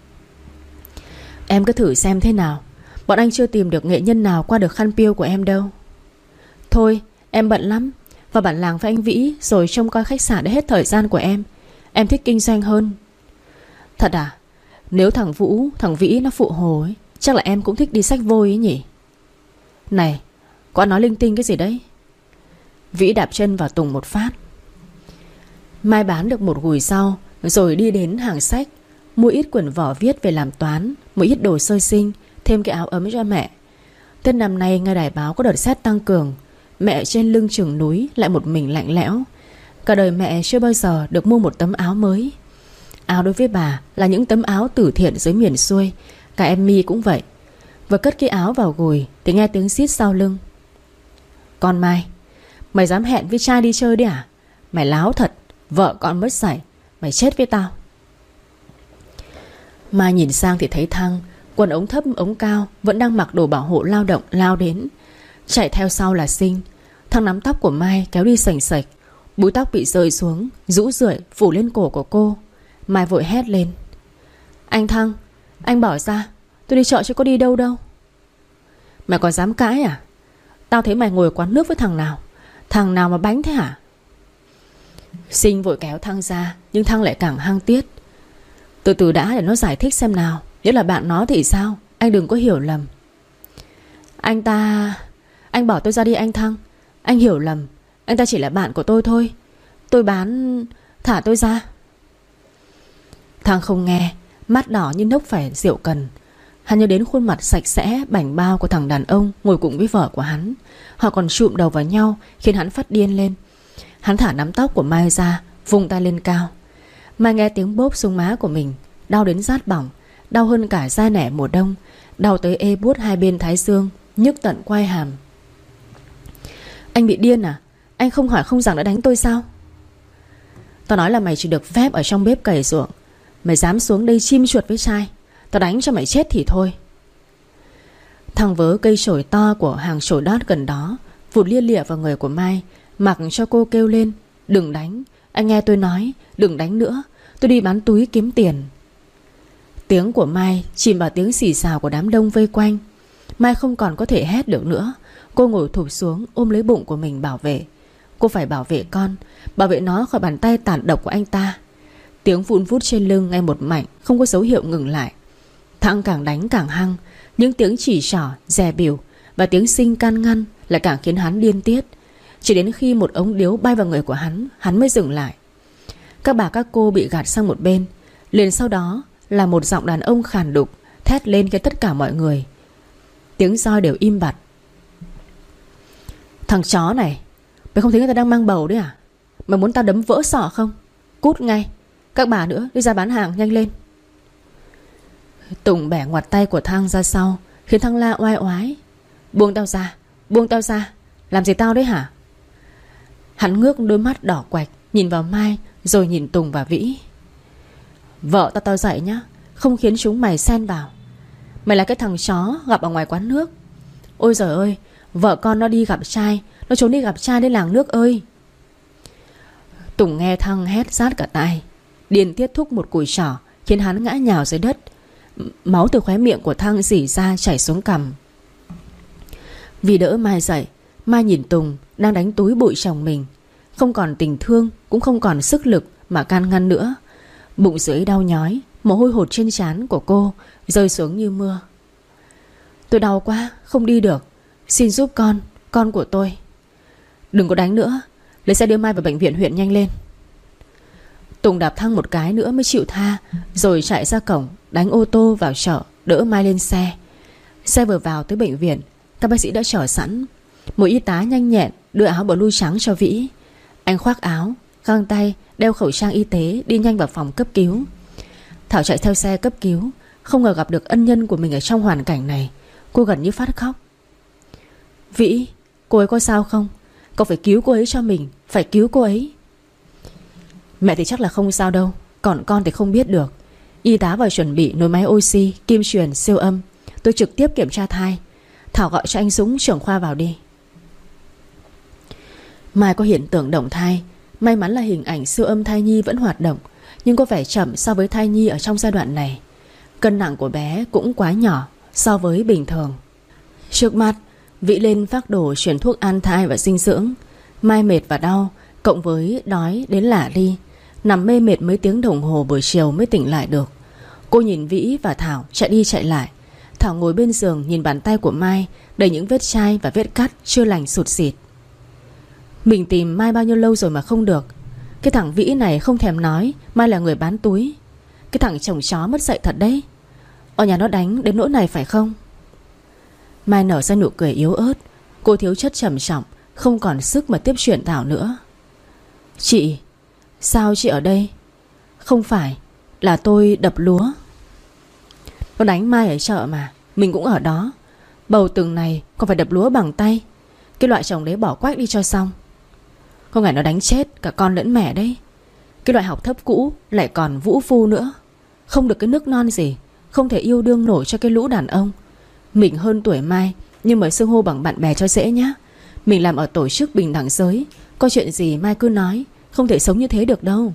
Em cứ thử xem thế nào. Bọn anh chưa tìm được nghệ nhân nào qua được khăn piêu của em đâu. Thôi em bận lắm, vào bản làng với anh Vĩ, rồi trông coi khách sạn để hết thời gian của em. Em thích kinh doanh hơn. Thật à? Nếu thằng Vũ, thằng Vĩ nó phụ hồ ấy, chắc là em cũng thích đi xách vôi ấy nhỉ. Này, có nói linh tinh cái gì đấy? Vĩ đạp chân vào Tùng một phát. Mai bán được một gùi rau, rồi đi đến hàng sách, mua ít quyển vở viết về làm toán, mua ít đồ sơ sinh, thêm cái áo ấm cho mẹ. Tết năm nay nghe đài báo có đợt sét tăng cường. Mẹ trên lưng chừng núi lại một mình lạnh lẽo. Cả đời mẹ chưa bao giờ được mua một tấm áo mới. Áo đối với bà là những tấm áo từ thiện dưới miền xuôi. Cả em My cũng vậy. Vừa cất cái áo vào gùi thì nghe tiếng xít sau lưng. Con Mai, mày dám hẹn với trai đi chơi đấy à? Mày láo thật. Vợ con mất sảy, mày chết với tao. Mai nhìn sang thì thấy Thăng, quần ống thấp ống cao, vẫn đang mặc đồ bảo hộ lao động lao đến. Chạy theo sau là Sinh. Thăng nắm tóc của Mai kéo đi sành sạch. Búi tóc bị rơi xuống, rũ rượi phủ lên cổ của cô. Mai vội hét lên. Anh Thăng, anh bỏ ra. Tôi đi chợ chứ có đi đâu đâu. Mày còn dám cãi à? Tao thấy mày ngồi quán nước với thằng nào. Thằng nào mà bánh thế hả? Sinh vội kéo Thăng ra, nhưng Thăng lại càng hăng tiết. Từ từ đã để nó giải thích xem nào. Nếu là bạn nó thì sao? Anh đừng có hiểu lầm. Anh ta... Anh bỏ tôi ra đi anh Thăng. Anh hiểu lầm. Anh ta chỉ là bạn của tôi thôi. Tôi bán... Thả tôi ra. Thăng không nghe. Mắt đỏ như nốc phải rượu cần. Hắn nhớ đến khuôn mặt sạch sẽ bảnh bao của thằng đàn ông ngồi cùng với vợ của hắn. Họ còn chụm đầu vào nhau khiến hắn phát điên lên. Hắn thả nắm tóc của Mai ra, vung tay lên cao. Mai nghe tiếng bốp xuống má của mình, đau đến rát bỏng, đau hơn cả da nẻ mùa đông, đau tới ê buốt hai bên thái dương, nhức tận quai hàm. Anh bị điên à? Anh không hỏi không rằng đã đánh tôi sao? Tao nói là mày chỉ được phép ở trong bếp cày ruộng. Mày dám xuống đây chim chuột với trai, tao đánh cho mày chết thì thôi. Thằng vớ cây chổi to của hàng chổi đót gần đó vụt lia lịa vào người của Mai, mặc cho cô kêu lên: Đừng đánh, anh nghe tôi nói, đừng đánh nữa, tôi đi bán túi kiếm tiền. Tiếng của Mai chìm vào tiếng xì xào của đám đông vây quanh. Mai không còn có thể hét được nữa. Cô ngồi thụp xuống ôm lấy bụng của mình bảo vệ. Cô phải bảo vệ con, bảo vệ nó khỏi bàn tay tàn độc của anh ta. Tiếng vun vút trên lưng ngay một mảnh, không có dấu hiệu ngừng lại. Thằng càng đánh càng hăng. Những tiếng chỉ trỏ, dè bỉu và tiếng xinh can ngăn lại càng khiến hắn điên tiết. Chỉ đến khi một ống điếu bay vào người của hắn, hắn mới dừng lại. Các bà các cô bị gạt sang một bên. Liền sau đó là một giọng đàn ông khàn đục thét lên cho tất cả mọi người. Tiếng roi đều im bặt. Thằng chó này, mày không thấy người ta đang mang bầu đấy à? Mày muốn tao đấm vỡ sọ không? Cút ngay. Các bà nữa, đi ra bán hàng nhanh lên. Tùng bẻ ngoặt tay của Thăng ra sau, khiến Thăng la oai oái. Buông tao ra, buông tao ra. Làm gì tao đấy hả? Hắn ngước đôi mắt đỏ quạch, nhìn vào Mai, rồi nhìn Tùng và Vĩ. Vợ tao tao dậy nhá, không khiến chúng mày xen vào. Mày là cái thằng chó gặp ở ngoài quán nước. Ôi giời ơi, vợ con nó đi gặp trai, nó trốn đi gặp trai đến làng nước ơi. Tùng nghe Thăng hét rát cả tai. Điền tiết thúc một cùi trỏ, khiến hắn ngã nhào dưới đất. Máu từ khóe miệng của Thăng rỉ ra chảy xuống cằm. Vì đỡ Mai dậy, Mai nhìn Tùng đang đánh túi bụi chồng mình. Không còn tình thương, cũng không còn sức lực mà can ngăn nữa. Bụng dưới đau nhói, mồ hôi hột trên trán của cô rơi xuống như mưa. Tôi đau quá, không đi được. Xin giúp con, con của tôi. Đừng có đánh nữa, lấy xe đưa Mai vào bệnh viện huyện nhanh lên. Tùng đạp Thăng một cái nữa mới chịu tha, rồi chạy ra cổng, đánh ô tô vào chợ, đỡ Mai lên xe. Xe vừa vào tới bệnh viện, các bác sĩ đã chờ sẵn. Một y tá nhanh nhẹn đưa áo blue trắng cho Vĩ. Anh khoác áo, găng tay, đeo khẩu trang y tế, đi nhanh vào phòng cấp cứu. Thảo chạy theo xe cấp cứu. Không ngờ gặp được ân nhân của mình ở trong hoàn cảnh này. Cô gần như phát khóc. Vĩ, cô ấy có sao không? Cậu phải cứu cô ấy cho mình, phải cứu cô ấy. Mẹ thì chắc là không sao đâu, còn con thì không biết được. Y tá vào chuẩn bị nối máy oxy, kim truyền, siêu âm. Tôi trực tiếp kiểm tra thai. Thảo gọi cho anh Dũng trưởng khoa vào đi. Mai có hiện tượng động thai. May mắn là hình ảnh siêu âm thai nhi vẫn hoạt động, nhưng có vẻ chậm so với thai nhi ở trong giai đoạn này. Cân nặng của bé cũng quá nhỏ so với bình thường. Trước mắt Vĩ lên phác đồ chuyển thuốc an thai và dinh dưỡng. Mai mệt và đau, cộng với đói đến lả đi, nằm mê mệt mấy tiếng đồng hồ buổi chiều mới tỉnh lại được. Cô nhìn Vĩ và Thảo chạy đi chạy lại. Thảo ngồi bên giường nhìn bàn tay của Mai đầy những vết chai và vết cắt chưa lành sụt sịt. Mình tìm Mai bao nhiêu lâu rồi mà không được. Cái thằng Vĩ này không thèm nói Mai là người bán túi. Cái thằng chồng chó mất dạy thật đấy. Ở nhà nó đánh đến nỗi này phải không? Mai nở ra nụ cười yếu ớt. Cô thiếu chất trầm trọng, không còn sức mà tiếp chuyện Thảo nữa. Chị, sao chị ở đây? Không phải là tôi đập lúa. Nó đánh Mai ở chợ mà, mình cũng ở đó. Bầu từng này còn phải đập lúa bằng tay. Cái loại chồng đấy bỏ quách đi cho xong. Không phải nó đánh chết cả con lẫn mẹ đấy. Cái loại học thấp cũ lại còn vũ phu nữa. Không được cái nước non gì, không thể yêu đương nổi cho cái lũ đàn ông. Mình hơn tuổi Mai, nhưng mà xưng hô bằng bạn bè cho dễ nhá. Mình làm ở tổ chức bình đẳng giới. Có chuyện gì Mai cứ nói, không thể sống như thế được đâu.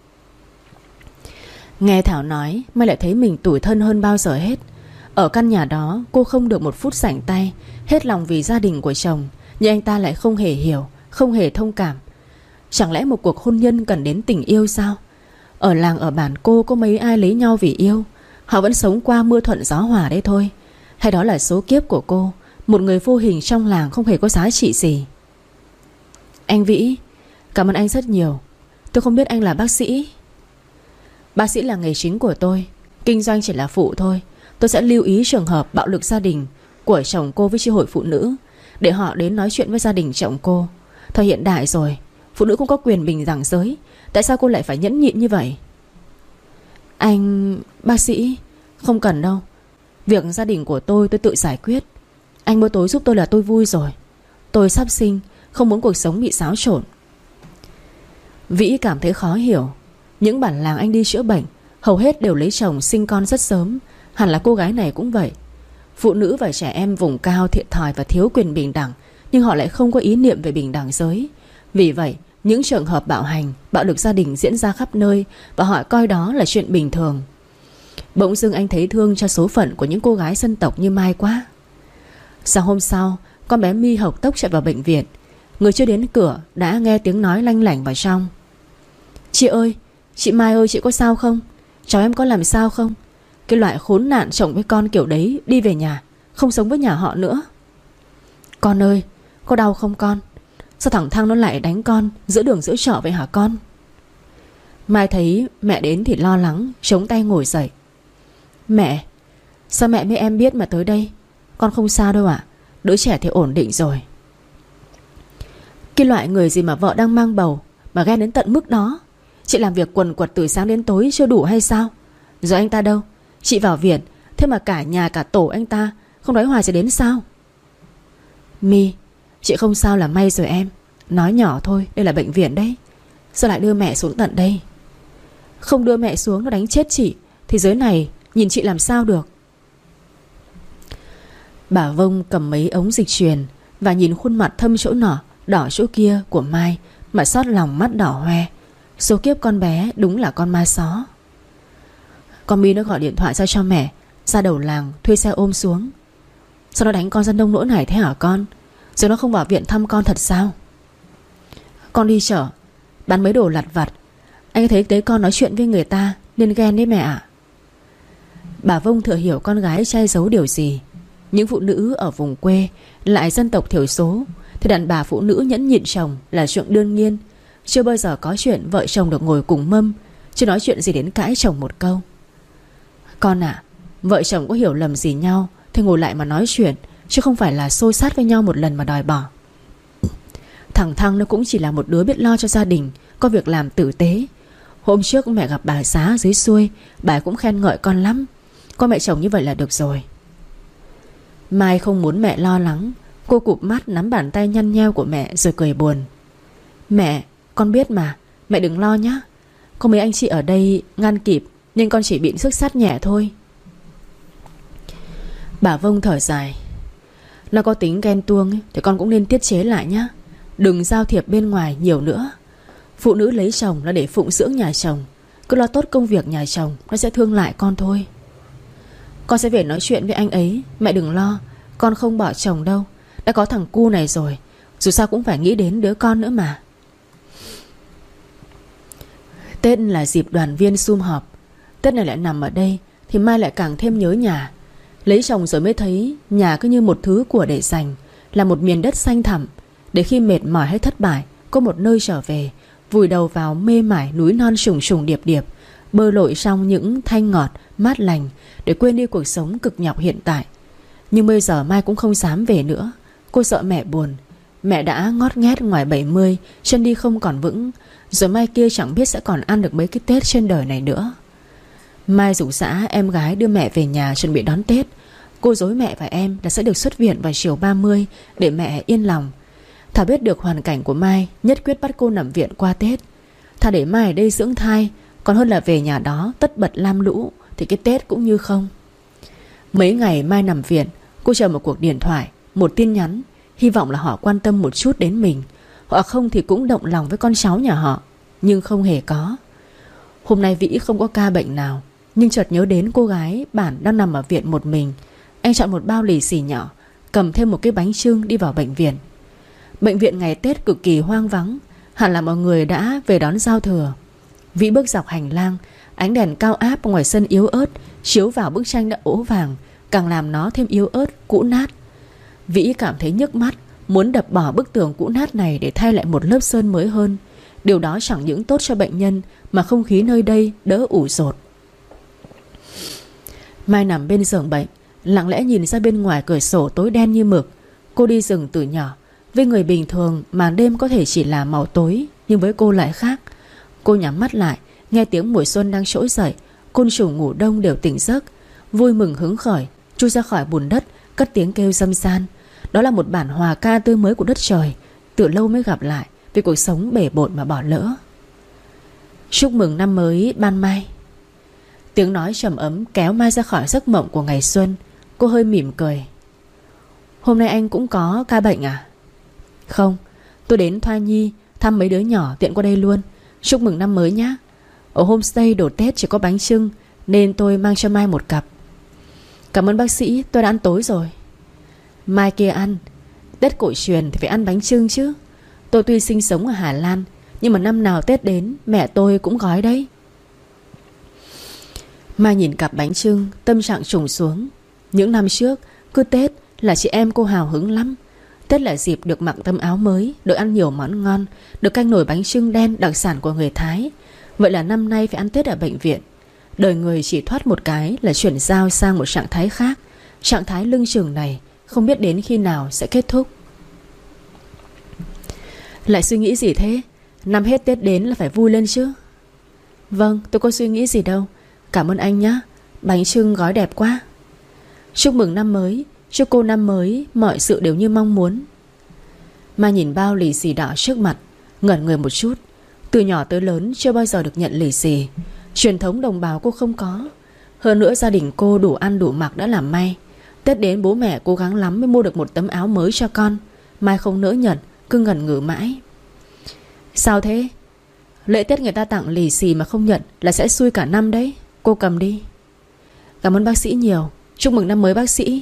Nghe Thảo nói, Mai lại thấy mình tủi thân hơn bao giờ hết. Ở căn nhà đó cô không được một phút rảnh tay, hết lòng vì gia đình của chồng. Nhưng anh ta lại không hề hiểu, không hề thông cảm. Chẳng lẽ một cuộc hôn nhân cần đến tình yêu sao? Ở làng ở bản cô có mấy ai lấy nhau vì yêu. Họ vẫn sống qua mưa thuận gió hòa đấy thôi. Hay đó là số kiếp của cô, một người vô hình trong làng không hề có giá trị gì. Anh Vĩ, cảm ơn anh rất nhiều. Tôi không biết anh là bác sĩ. Bác sĩ là nghề chính của tôi, kinh doanh chỉ là phụ thôi. Tôi sẽ lưu ý trường hợp bạo lực gia đình của chồng cô với chi hội phụ nữ, để họ đến nói chuyện với gia đình chồng cô. Thời hiện đại rồi, Phụ nữ cũng có quyền bình đẳng giới. Tại sao cô lại phải nhẫn nhịn như vậy? Anh... Bác sĩ... Không cần đâu. Việc gia đình của tôi tôi tự giải quyết. Anh bữa tối giúp tôi là tôi vui rồi. Tôi sắp sinh, không muốn cuộc sống bị xáo trộn. Vĩ cảm thấy khó hiểu. Những bản làng anh đi chữa bệnh hầu hết đều lấy chồng sinh con rất sớm. Hẳn là cô gái này cũng vậy. Phụ nữ và trẻ em vùng cao thiệt thòi và thiếu quyền bình đẳng, nhưng họ lại không có ý niệm về bình đẳng giới. Vì vậy những trường hợp bạo hành, bạo lực gia đình diễn ra khắp nơi, và họ coi đó là chuyện bình thường. Bỗng dưng anh thấy thương cho số phận của những cô gái dân tộc như Mai quá. Sáng hôm sau, con bé My hộc tốc chạy vào bệnh viện. Người chưa đến cửa đã nghe tiếng nói lanh lảnh vào trong. Chị ơi, chị Mai ơi, chị có sao không? Cháu em có làm sao không? Cái loại khốn nạn chồng với con kiểu đấy đi về nhà, không sống với nhà họ nữa. Con ơi, có đau không con? Sao thằng Thăng nó lại đánh con giữa đường giữa chợ vậy hả con? Mai thấy mẹ đến thì lo lắng, chống tay ngồi dậy. Mẹ, sao mẹ với em biết mà tới đây? Con không sao đâu ạ. Đứa trẻ thì ổn định rồi. Cái loại người gì mà vợ đang mang bầu mà ghen đến tận mức đó. Chị làm việc quần quật từ sáng đến tối chưa đủ hay sao? Rồi anh ta đâu? Chị vào viện, thế mà cả nhà cả tổ anh ta không đói hoài sẽ đến sao? My, chị không sao là may rồi em. Nói nhỏ thôi, đây là bệnh viện đấy. Sao lại đưa mẹ xuống tận đây? Không đưa mẹ xuống nó đánh chết chị, thì giới này nhìn chị làm sao được. Bà Vông cầm mấy ống dịch truyền và nhìn khuôn mặt thâm chỗ nọ đỏ chỗ kia của Mai mà xót lòng mắt đỏ hoe. Số kiếp con bé đúng là con ma só. Con My nó gọi điện thoại ra cho mẹ ra đầu làng thuê xe ôm xuống. Sao nó đánh con ra nông nỗi này thế hả con? Rồi nó không vào viện thăm con thật sao? Con đi chợ bán mấy đồ lặt vặt. Anh thấy tới con nói chuyện với người ta nên ghen đấy mẹ ạ. Bà Vông thừa hiểu con gái che giấu điều gì. Những phụ nữ ở vùng quê lại dân tộc thiểu số thì đàn bà phụ nữ nhẫn nhịn chồng là chuyện đương nhiên. Chưa bao giờ có chuyện vợ chồng được ngồi cùng mâm, chưa nói chuyện gì đến cãi chồng một câu. Con ạ, à, vợ chồng có hiểu lầm gì nhau thì ngồi lại mà nói chuyện, chứ không phải là xô xát với nhau một lần mà đòi bỏ. Thằng Thăng nó cũng chỉ là một đứa biết lo cho gia đình, có việc làm tử tế. Hôm trước mẹ gặp bà Xá dưới xuôi, bà cũng khen ngợi con lắm. Có mẹ chồng như vậy là được rồi. Mai không muốn mẹ lo lắng. Cô cụp mắt nắm bàn tay nhăn nheo của mẹ rồi cười buồn. Mẹ, con biết mà, mẹ đừng lo nhé. Có mấy anh chị ở đây ngăn kịp, nhưng con chỉ bị xước sát nhẹ thôi. Bà Vông thở dài. Nó có tính ghen tuông ấy, thì con cũng nên tiết chế lại nhé. Đừng giao thiệp bên ngoài nhiều nữa. Phụ nữ lấy chồng là để phụng dưỡng nhà chồng. Cứ lo tốt công việc nhà chồng, nó sẽ thương lại con thôi. Con sẽ về nói chuyện với anh ấy. Mẹ đừng lo, con không bỏ chồng đâu. Đã có thằng cu này rồi, dù sao cũng phải nghĩ đến đứa con nữa mà. Tết là dịp đoàn viên sum họp. Tết này lại nằm ở đây thì Mai lại càng thêm nhớ nhà. Lấy chồng rồi mới thấy nhà cứ như một thứ của để dành, là một miền đất xanh thẳm, để khi mệt mỏi hay thất bại có một nơi trở về, vùi đầu vào mê mải núi non trùng trùng điệp điệp, bơi lội trong những thanh ngọt mát lành để quên đi cuộc sống cực nhọc hiện tại. Nhưng bây giờ Mai cũng không dám về nữa. Cô sợ mẹ buồn. Mẹ đã ngót nghét ngoài bảy mươi, chân đi không còn vững. Rồi mai kia chẳng biết sẽ còn ăn được mấy cái Tết trên đời này nữa. Mai rủ xã em gái đưa mẹ về nhà chuẩn bị đón Tết. Cô dối mẹ và em là sẽ được xuất viện vào chiều ba mươi, để mẹ yên lòng. Thảo biết được hoàn cảnh của Mai, nhất quyết bắt cô nằm viện qua Tết. Thà để Mai ở đây dưỡng thai, còn hơn là về nhà đó tất bật lam lũ thì cái Tết cũng như không. Mấy ngày Mai nằm viện, cô chờ một cuộc điện thoại, một tin nhắn, hy vọng là họ quan tâm một chút đến mình, hoặc không thì cũng động lòng với con cháu nhà họ. Nhưng không hề có. Hôm nay Vĩ không có ca bệnh nào, nhưng chợt nhớ đến cô gái bản đang nằm ở viện một mình. Anh chọn một bao lì xì nhỏ, cầm thêm một cái bánh chưng đi vào bệnh viện. Bệnh viện ngày Tết cực kỳ hoang vắng, hẳn là mọi người đã về đón giao thừa. Vĩ bước dọc hành lang, ánh đèn cao áp ngoài sân yếu ớt chiếu vào bức tranh đã ố vàng, càng làm nó thêm yếu ớt, cũ nát. Vĩ cảm thấy nhức mắt, muốn đập bỏ bức tường cũ nát này để thay lại một lớp sơn mới hơn. Điều đó chẳng những tốt cho bệnh nhân, mà không khí nơi đây đỡ ủ rột. Mai nằm bên giường bệnh, lặng lẽ nhìn ra bên ngoài cửa sổ tối đen như mực. Cô đi rừng từ nhỏ, với người bình thường màn đêm có thể chỉ là màu tối, Nhưng với cô lại khác. Cô nhắm mắt lại, nghe tiếng mùa xuân đang trỗi dậy. Côn trùng ngủ đông đều tỉnh giấc, vui mừng hứng khởi chui ra khỏi bùn đất, cất tiếng kêu râm ran. Đó là một bản hòa ca tươi mới của đất trời, từ lâu mới gặp lại vì cuộc sống bể bộn mà bỏ lỡ. Chúc mừng năm mới Ban Mai. Tiếng nói trầm ấm kéo Mai ra khỏi giấc mộng của ngày xuân. Cô hơi mỉm cười. Hôm nay anh cũng có ca bệnh à? Không, tôi đến Thoa Nhi thăm mấy đứa nhỏ tiện qua đây luôn. Chúc mừng năm mới nhé. Ở homestay đồ Tết chỉ có bánh chưng nên tôi mang cho Mai một cặp. Cảm ơn bác sĩ, tôi đã ăn tối rồi. Mai kia ăn. Tết cổ truyền thì phải ăn bánh chưng chứ. Tôi tuy sinh sống ở Hà Lan, nhưng mà năm nào Tết đến mẹ tôi cũng gói đấy. Mai nhìn cặp bánh chưng, tâm trạng trùng xuống. Những năm trước, cứ Tết là chị em cô hào hứng lắm. Tết là dịp được mặc tấm áo mới, được ăn nhiều món ngon, được canh nồi bánh chưng đen đặc sản của người Thái. Vậy là năm nay phải ăn Tết ở bệnh viện. Đời người chỉ thoát một cái là chuyển giao sang một trạng thái khác. Trạng thái lưng chừng này không biết đến khi nào sẽ kết thúc. Lại suy nghĩ gì thế? Năm hết Tết đến là phải vui lên chứ. Vâng, tôi có suy nghĩ gì đâu. Cảm ơn anh nhé. Bánh chưng gói đẹp quá. Chúc mừng năm mới. Chúc cô năm mới mọi sự đều như mong muốn. Mai nhìn bao lì xì đỏ trước mặt, ngẩn người một chút. Từ nhỏ tới lớn chưa bao giờ được nhận lì xì. Truyền thống đồng bào cô không có. Hơn nữa gia đình cô đủ ăn đủ mặc đã làm may. Tết đến bố mẹ cố gắng lắm mới mua được một tấm áo mới cho con. Mai không nỡ nhận, cứ ngẩn ngừ mãi. Sao thế? Lễ Tết người ta tặng lì xì mà không nhận là sẽ xui cả năm đấy. Cô cầm đi. Cảm ơn bác sĩ nhiều. Chúc mừng năm mới bác sĩ.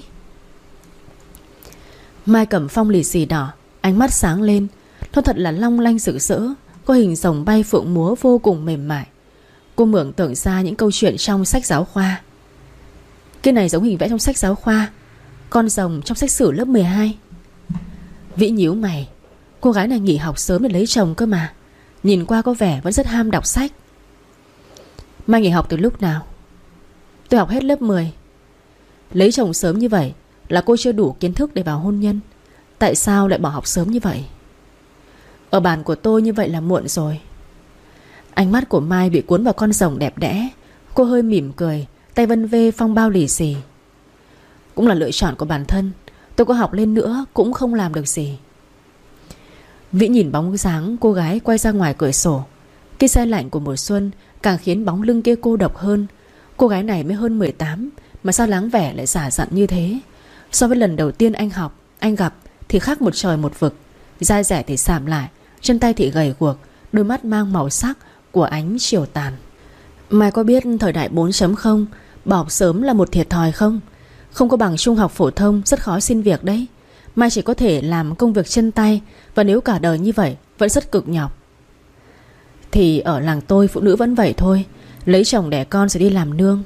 Mai cầm phong lì xì đỏ, ánh mắt sáng lên. Nó thật là long lanh rực rỡ, có hình rồng bay phượng múa vô cùng mềm mại. Cô mtưởng tượng ra những câu chuyện trong sách giáo khoa. Cái này giống hình vẽ trong sách giáo khoa, con rồng trong sách sử lớp mười hai. Vĩ nhíu mày. Cô gái này nghỉ học sớm để lấy chồng cơ mà. Nhìn qua có vẻ vẫn rất ham đọc sách. Mai nghỉ học từ lúc nào? Tôi học hết lớp mười. Lấy chồng sớm như vậy là cô chưa đủ kiến thức để vào hôn nhân. Tại sao lại bỏ học sớm như vậy? Ở bản của tôi như vậy là muộn rồi. Ánh mắt của Mai bị cuốn vào con rồng đẹp đẽ. Cô hơi mỉm cười, tay vân vê phong bao lì xì. Cũng là lựa chọn của bản thân. Tôi có học lên nữa cũng không làm được gì. Vĩ nhìn bóng dáng cô gái quay ra ngoài cửa sổ. Cái xe lạnh của mùa xuân càng khiến bóng lưng kia cô độc hơn. Cô gái này mới hơn mười tám mà sao láng vẻ lại giả dặn như thế. So với lần đầu tiên anh học, anh gặp thì khác một trời một vực. Da dẻ thì sạm lại, chân tay thì gầy guộc, đôi mắt mang màu sắc của ánh chiều tàn. Mai có biết thời đại bốn chấm không bỏ học sớm là một thiệt thòi không? Không có bằng trung học phổ thông rất khó xin việc đấy. Mai chỉ có thể làm công việc chân tay, và nếu cả đời như vậy vẫn rất cực nhọc. Thì ở làng tôi phụ nữ vẫn vậy thôi, lấy chồng đẻ con rồi đi làm nương.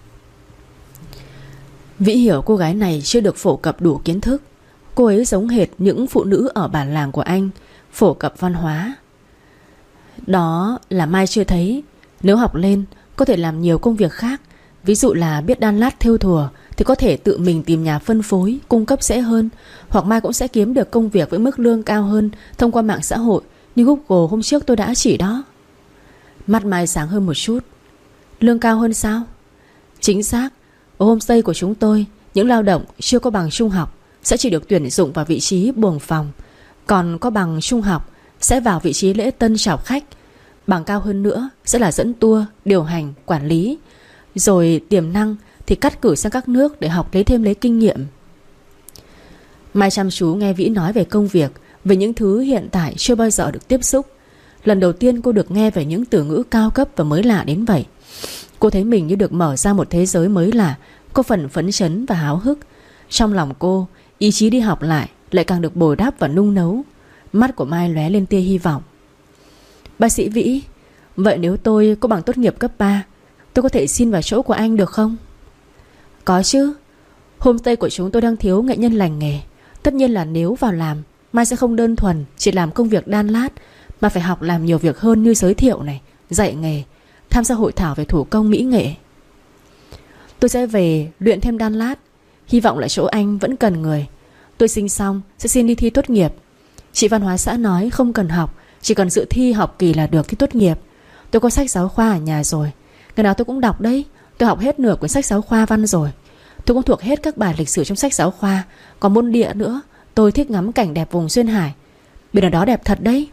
Vĩ hiểu cô gái này chưa được phổ cập đủ kiến thức. Cô ấy giống hệt những phụ nữ ở bản làng của anh, phổ cập văn hóa. Đó là Mai chưa thấy. Nếu học lên có thể làm nhiều công việc khác. Ví dụ là biết đan lát thêu thùa thì có thể tự mình tìm nhà phân phối, cung cấp dễ hơn. Hoặc Mai cũng sẽ kiếm được công việc với mức lương cao hơn thông qua mạng xã hội như Google hôm trước tôi đã chỉ đó. Mắt Mai sáng hơn một chút. Lương cao hơn sao? Chính xác. Ở homestay của chúng tôi, những lao động chưa có bằng trung học sẽ chỉ được tuyển dụng vào vị trí buồng phòng. Còn có bằng trung học sẽ vào vị trí lễ tân chào khách. Bằng cao hơn nữa sẽ là dẫn tour, điều hành, quản lý. Rồi tiềm năng thì cắt cử sang các nước để học lấy thêm lấy kinh nghiệm. Mai chăm chú nghe Vĩ nói về công việc, về những thứ hiện tại chưa bao giờ được tiếp xúc. Lần đầu tiên cô được nghe về những từ ngữ cao cấp và mới lạ đến vậy. Cô thấy mình như được mở ra một thế giới mới lạ, có phần phấn chấn và háo hức. Trong lòng cô, ý chí đi học lại lại càng được bồi đắp và nung nấu. Mắt của Mai lóe lên tia hy vọng. Bác sĩ Vĩ, vậy nếu tôi có bằng tốt nghiệp cấp ba, tôi có thể xin vào chỗ của anh được không? Có chứ. Homestay của chúng tôi đang thiếu nghệ nhân lành nghề. Tất nhiên là nếu vào làm, Mai sẽ không đơn thuần chỉ làm công việc đan lát, mà phải học làm nhiều việc hơn như giới thiệu này, dạy nghề, tham gia hội thảo về thủ công mỹ nghệ. Tôi sẽ về luyện thêm đan lát. Hy vọng là chỗ anh vẫn cần người. Tôi sinh xong sẽ xin đi thi tốt nghiệp. Chị văn hóa xã nói không cần học, Chỉ cần dự thi học kỳ là được thì tốt nghiệp. Tôi có sách giáo khoa ở nhà rồi, ngày nào tôi cũng đọc đấy. Tôi học hết nửa quyển sách giáo khoa văn rồi. Tôi cũng thuộc hết các bài lịch sử trong sách giáo khoa. Còn môn địa nữa. Tôi thích ngắm cảnh đẹp vùng duyên hải. Biển ở đó đẹp thật đấy.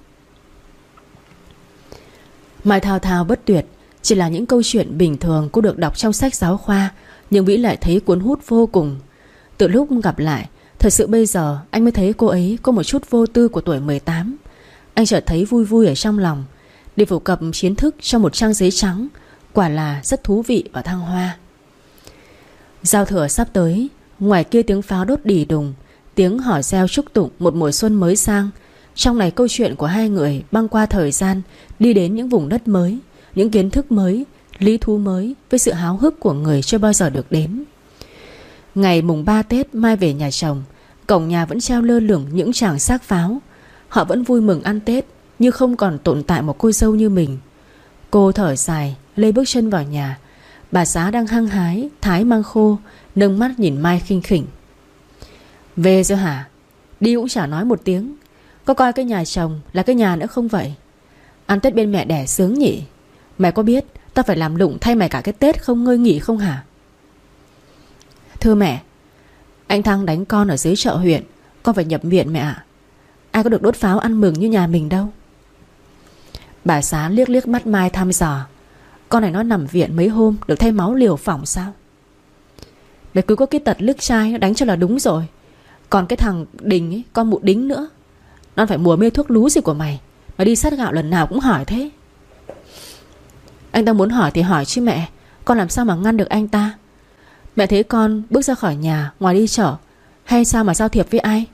Mai thao thao bất tuyệt. Chỉ là những câu chuyện bình thường cô được đọc trong sách giáo khoa, nhưng Vĩ lại thấy cuốn hút vô cùng. Từ lúc gặp lại, thật sự bây giờ anh mới thấy cô ấy có một chút vô tư của tuổi mười tám. Anh chợt thấy vui vui ở trong lòng. Để phổ cập kiến thức trong một trang giấy trắng quả là rất thú vị và thăng hoa. Giao thừa sắp tới. Ngoài kia tiếng pháo đốt đì đùng, tiếng hò reo chúc tụng một mùa xuân mới sang. Trong này câu chuyện của hai người băng qua thời gian, đi đến những vùng đất mới, những kiến thức mới, lý thú mới, với sự háo hức của người chưa bao giờ được đến. Ngày mùng ba Tết, Mai về nhà chồng. Cổng nhà vẫn treo lơ lửng những tràng xác pháo. Họ vẫn vui mừng ăn Tết, như không còn tồn tại một cô dâu như mình. Cô thở dài, lê bước chân vào nhà. Bà Xá đang hăng hái thái măng khô, nâng mắt nhìn Mai khinh khỉnh. Về rồi hả? Đi cũng chả nói một tiếng. Có coi cái nhà chồng là cái nhà nữa không vậy? Ăn Tết bên mẹ đẻ sướng nhỉ? Mày có biết ta phải làm lụng thay mày cả cái Tết không ngơi nghỉ không hả? Thưa mẹ, anh Thăng đánh con ở dưới chợ huyện, con phải nhập viện mẹ ạ. Ai có được đốt pháo ăn mừng như nhà mình đâu. Bà Xá liếc liếc mắt Mai thăm dò. Con này nó nằm viện mấy hôm, được thay máu liều phỏng sao? Mày cứ có cái tật liếc trai nó đánh cho là đúng rồi. Còn cái thằng Đình ấy, con mụ Đính nữa, nó phải mùa mê thuốc lú gì của mày mà đi sát gạo lần nào cũng hỏi thế. Anh ta muốn hỏi thì hỏi chứ mẹ. Con làm sao mà ngăn được anh ta? Mẹ thấy con bước ra khỏi nhà, ngoài đi chợ, hay sao mà giao thiệp với ai?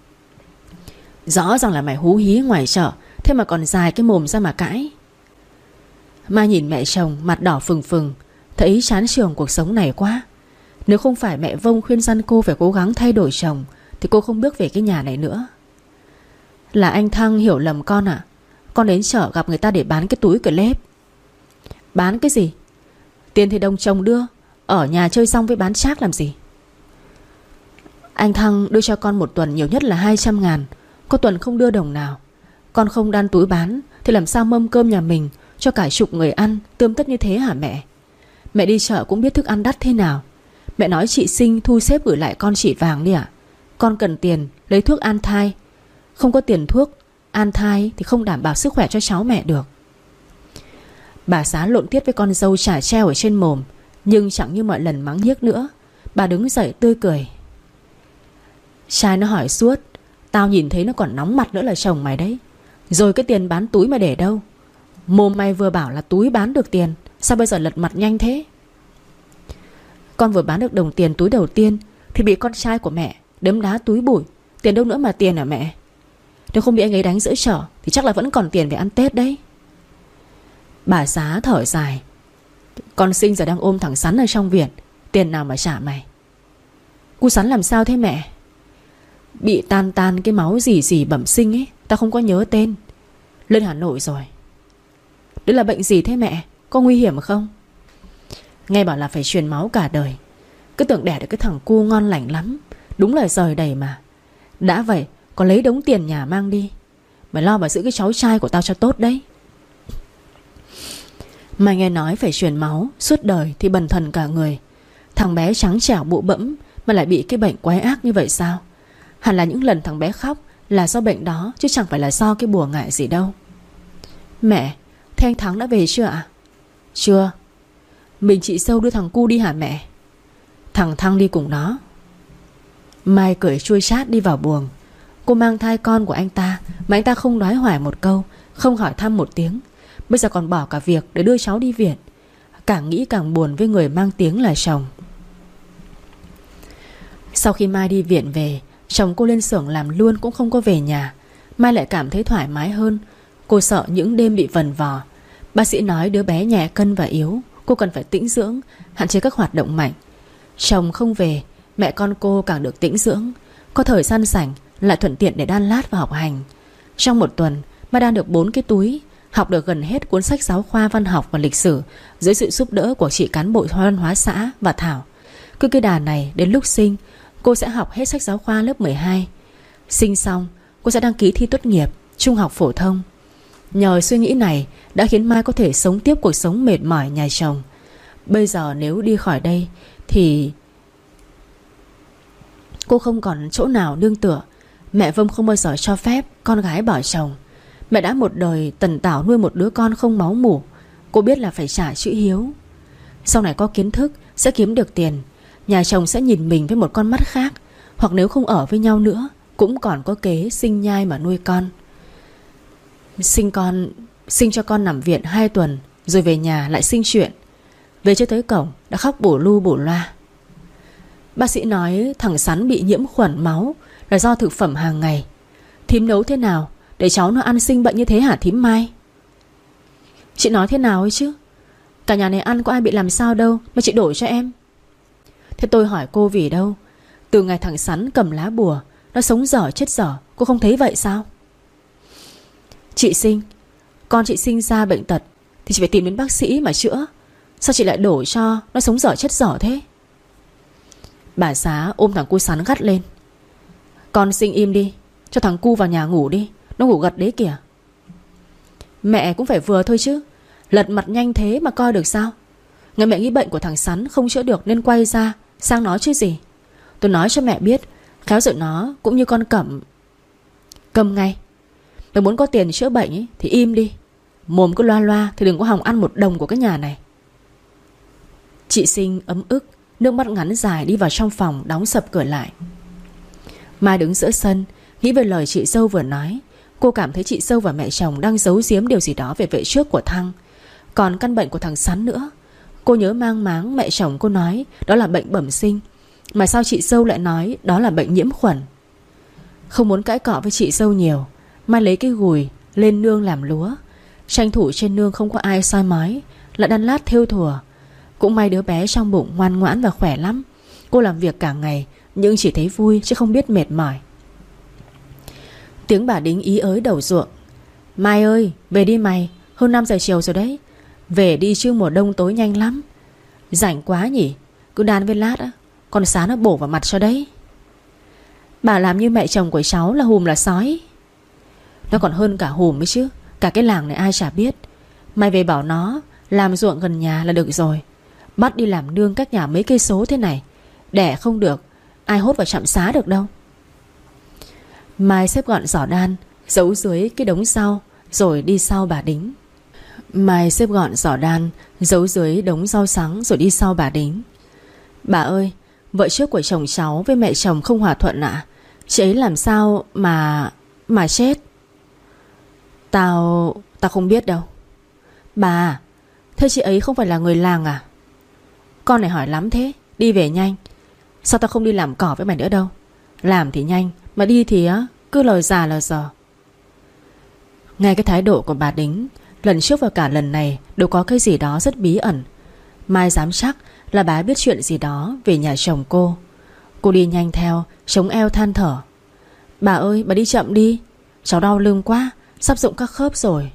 Rõ ràng là mày hú hí ngoài chợ, thế mà còn dài cái mồm ra mà cãi. Mai nhìn mẹ chồng mặt đỏ phừng phừng, thấy chán chường cuộc sống này quá. Nếu không phải mẹ Vông khuyên răn cô phải cố gắng thay đổi chồng, thì cô không bước về cái nhà này nữa. Là anh Thăng hiểu lầm con ạ. Con đến chợ gặp người ta để bán cái túi Clip. Bán cái gì? Tiền thì đồng chồng đưa, ở nhà chơi xong với bán chác làm gì? Anh Thăng đưa cho con một tuần nhiều nhất là hai trăm ngàn. Có tuần không đưa đồng nào. Con không đan túi bán thì làm sao mâm cơm nhà mình cho cả chục người ăn tươm tất như thế hả mẹ? Mẹ đi chợ cũng biết thức ăn đắt thế nào. Mẹ nói chị Sinh thu xếp gửi lại con chỉ vàng đi ạ. Con cần tiền lấy thuốc an thai. Không có tiền thuốc an thai thì không đảm bảo sức khỏe cho cháu mẹ được. Bà Xá lộn tiết với con dâu chả treo ở trên mồm, nhưng chẳng như mọi lần mắng nhiếc nữa. Bà đứng dậy tươi cười. Trai nó hỏi suốt, tao nhìn thấy nó còn nóng mặt nữa là chồng mày đấy. Rồi cái tiền bán túi mày để đâu? Mồm mày vừa bảo là túi bán được tiền, sao bây giờ lật mặt nhanh thế? Con vừa bán được đồng tiền túi đầu tiên thì bị con trai của mẹ đấm đá túi bụi. Tiền đâu nữa mà tiền hả mẹ? Nếu không bị anh ấy đánh giữa chợ thì chắc là vẫn còn tiền để ăn Tết đấy. Bà Xá thở dài. Con Sinh giờ đang ôm thằng Sắn ở trong viện, tiền nào mà trả mày? Cu Sắn làm sao thế mẹ? Bị tan tan cái máu gì gì bẩm sinh ấy, tao không có nhớ tên. Lên Hà Nội rồi. Đấy là bệnh gì thế mẹ? Có nguy hiểm không? Nghe bảo là phải truyền máu cả đời. Cứ tưởng đẻ được cái thằng cu ngon lành lắm. Đúng là rời đầy mà. Đã vậy còn lấy đống tiền nhà mang đi. Mày lo mà giữ cái cháu trai của tao cho tốt đấy. Mày nghe nói phải truyền máu suốt đời thì bần thần cả người. Thằng bé trắng trẻo bụ bẫm mà lại bị cái bệnh quái ác như vậy sao? Hẳn là những lần thằng bé khóc là do bệnh đó, chứ chẳng phải là do cái bùa ngại gì đâu. Mẹ, thế anh Thắng đã về chưa ạ? Chưa. Mình chị Sâu đưa thằng cu đi hả mẹ? Thằng Thăng đi cùng nó. Mai cười chua chát đi vào buồng. Cô mang thai con của anh ta mà anh ta không nói hoài một câu, không hỏi thăm một tiếng. Bây giờ còn bỏ cả việc để đưa cháu đi viện. Càng nghĩ càng buồn với người mang tiếng là chồng. Sau khi Mai đi viện về, chồng cô lên xưởng làm luôn cũng không có về nhà. Mai lại cảm thấy thoải mái hơn. Cô sợ những đêm bị vần vò. Bác sĩ nói đứa bé nhẹ cân và yếu, cô cần phải tĩnh dưỡng, hạn chế các hoạt động mạnh. Chồng không về, mẹ con cô càng được tĩnh dưỡng. Có thời gian rảnh lại thuận tiện để đan lát và học hành. Trong một tuần Mai đan được bốn cái túi, học được gần hết cuốn sách giáo khoa văn học và lịch sử dưới sự giúp đỡ của chị cán bộ văn hóa xã và Thảo. Cứ cái đà này đến lúc sinh, cô sẽ học hết sách giáo khoa lớp mười hai. Sinh xong cô sẽ đăng ký thi tốt nghiệp trung học phổ thông. Nhờ suy nghĩ này đã khiến Mai có thể sống tiếp cuộc sống mệt mỏi nhà chồng. Bây giờ nếu đi khỏi đây thì cô không còn chỗ nào nương tựa. Mẹ Vông không bao giờ cho phép con gái bỏ chồng. Mẹ đã một đời tần tảo nuôi một đứa con không máu mủ. Cô biết là phải trả chữ hiếu. Sau này có kiến thức, sẽ kiếm được tiền, nhà chồng sẽ nhìn mình với một con mắt khác. Hoặc nếu không ở với nhau nữa, cũng còn có kế sinh nhai mà nuôi con. Sinh con Sinh cho con nằm viện hai tuần, rồi về nhà lại sinh chuyện. Về chưa tới cổng đã khóc bổ lu bổ loa. Bác sĩ nói thằng Sắn bị nhiễm khuẩn máu là do thực phẩm hàng ngày. Thím nấu thế nào để cháu nó ăn sinh bệnh như thế hả thím Mai? Chị nói thế nào ấy chứ? Cả nhà này ăn có ai bị làm sao đâu mà chị đổi cho em. Thế tôi hỏi cô vì đâu? Từ ngày thằng Sắn cầm lá bùa, nó sống dở chết dở, cô không thấy vậy sao? Chị sinh Con chị sinh ra bệnh tật thì chị phải tìm đến bác sĩ mà chữa. Sao chị lại đổ cho nó sống dở chết dở thế? Bà Xá ôm thằng cu Sắn gắt lên. Con sinh im đi, cho thằng cu vào nhà ngủ đi, nó ngủ gật đấy kìa. Mẹ cũng phải vừa thôi chứ, lật mặt nhanh thế mà coi được sao? Ngày mẹ nghĩ bệnh của thằng Sắn không chữa được nên quay ra sang nói chứ gì. Tôi nói cho mẹ biết, khéo rồi nó cũng như con Cẩm. Cầm ngay. Mày muốn có tiền chữa bệnh ấy, thì im đi. Mồm cứ loa loa thì đừng có hòng ăn một đồng của cái nhà này. Chị Sinh ấm ức, nước mắt ngắn dài đi vào trong phòng, đóng sập cửa lại. Mai đứng giữa sân, nghĩ về lời chị dâu vừa nói. Cô cảm thấy chị dâu và mẹ chồng đang giấu giếm điều gì đó về vợ trước của Thăng. Còn căn bệnh của thằng Sắn nữa. Cô nhớ mang máng mẹ chồng cô nói đó là bệnh bẩm sinh, mà sao chị dâu lại nói đó là bệnh nhiễm khuẩn. Không muốn cãi cọ với chị dâu nhiều, Mai lấy cái gùi lên nương làm lúa. Tranh thủ trên nương không có ai soi mói, lại đan lát thêu thùa. Cũng may đứa bé trong bụng ngoan ngoãn và khỏe lắm. Cô làm việc cả ngày nhưng chỉ thấy vui chứ không biết mệt mỏi. Tiếng bà Đính ý ới đầu ruộng. Mai ơi, về đi mày, hơn năm giờ chiều rồi đấy. Về đi chứ mùa đông tối nhanh lắm. Rảnh quá nhỉ, cứ đan với lát á, con Sá nó bổ vào mặt cho đấy. Bà làm như mẹ chồng của cháu là hùm là sói. Nó còn hơn cả hùm ấy chứ. Cả cái làng này ai chả biết. Mày về bảo nó làm ruộng gần nhà là được rồi. Bắt đi làm nương cách nhà mấy cây số thế này, đẻ không được, ai hốt vào trạm xá được đâu. Mai xếp gọn giỏ đan, giấu dưới cái đống rau, rồi đi sau bà Đính. Mai xếp gọn giỏ đan, giấu dưới đống rau sắn, rồi đi sau bà Đính. Bà ơi, vợ trước của chồng cháu với mẹ chồng không hòa thuận ạ. à? Chị ấy làm sao mà... mà chết? Tao... tao không biết đâu. Bà, thế chị ấy không phải là người làng à? Con này hỏi lắm thế, đi về nhanh. Sao tao không đi làm cỏ với mày nữa đâu? Làm thì nhanh, mà đi thì á cứ lời già lời giờ. Nghe cái thái độ của bà Đính, lần trước và cả lần này đều có cái gì đó rất bí ẩn. Mai dám chắc là bà biết chuyện gì đó về nhà chồng cô. Cô đi nhanh theo, chống eo than thở. Bà ơi, bà đi chậm đi, cháu đau lưng quá, sắp rụng các khớp rồi.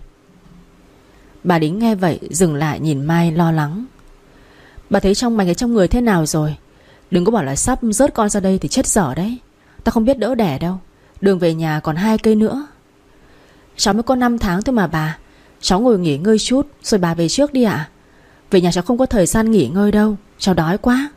Bà Đính nghe vậy dừng lại nhìn Mai lo lắng. Bà thấy trong mày cái trong người thế nào rồi? Đừng có bảo là sắp rớt con ra đây thì chết dở đấy. Tao không biết đỡ đẻ đâu. Đường về nhà còn hai cây nữa. Cháu mới có năm tháng thôi mà bà. Cháu ngồi nghỉ ngơi chút rồi bà về trước đi ạ. à? Về nhà cháu không có thời gian nghỉ ngơi đâu, cháu đói quá.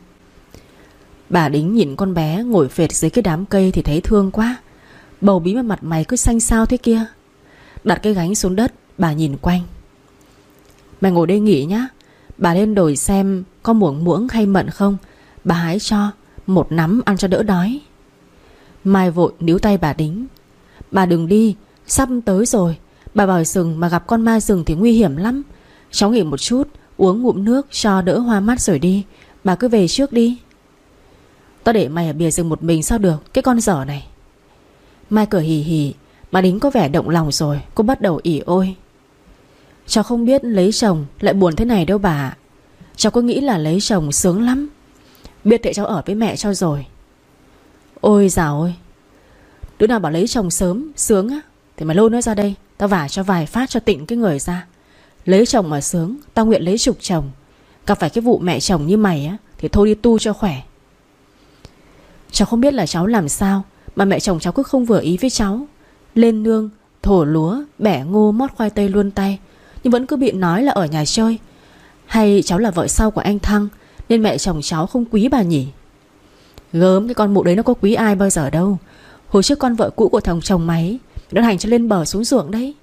Bà Đính nhìn con bé ngồi phệt dưới cái đám cây thì thấy thương quá. Bầu bí mà mặt mày cứ xanh xao thế kia. Đặt cái gánh xuống đất, bà nhìn quanh. Mày ngồi đây nghỉ nhá. Bà lên đồi xem có muỗng muỗng hay mận không, bà hái cho một nắm ăn cho đỡ đói. Mai vội níu tay bà Đính. Bà đừng đi, sắp tới rồi. Bà vào rừng mà gặp con ma rừng thì nguy hiểm lắm. Cháu nghỉ một chút, uống ngụm nước cho đỡ hoa mắt rồi đi. Bà cứ về trước đi. Tao để mày ở bìa rừng một mình sao được, cái con dở này. Mai cười hì hì. Bà Đính có vẻ động lòng rồi. Cô bắt đầu ỉ ôi. Cháu không biết lấy chồng lại buồn thế này đâu bà. Cháu cứ nghĩ là lấy chồng sướng lắm. Biết thế cháu ở với mẹ cho rồi. Ôi dào ôi, đứa nào bảo lấy chồng sớm sướng á thì mày lôi nó ra đây, tao vả cho vài phát cho tịnh cái người ra. Lấy chồng mà sướng, tao nguyện lấy chục chồng. Gặp phải cái vụ mẹ chồng như mày á thì thôi đi tu cho khỏe. Cháu không biết là cháu làm sao mà mẹ chồng cháu cứ không vừa ý với cháu. Lên nương thổ lúa, bẻ ngô, mót khoai tây luôn tay, nhưng vẫn cứ bị nói là ở nhà chơi. Hay cháu là vợ sau của anh Thăng nên mẹ chồng cháu không quý bà nhỉ? Gớm, cái con mụ đấy nó có quý ai bao giờ đâu. Hồi trước con vợ cũ của thằng chồng mày đã hành cho lên bờ xuống ruộng đấy.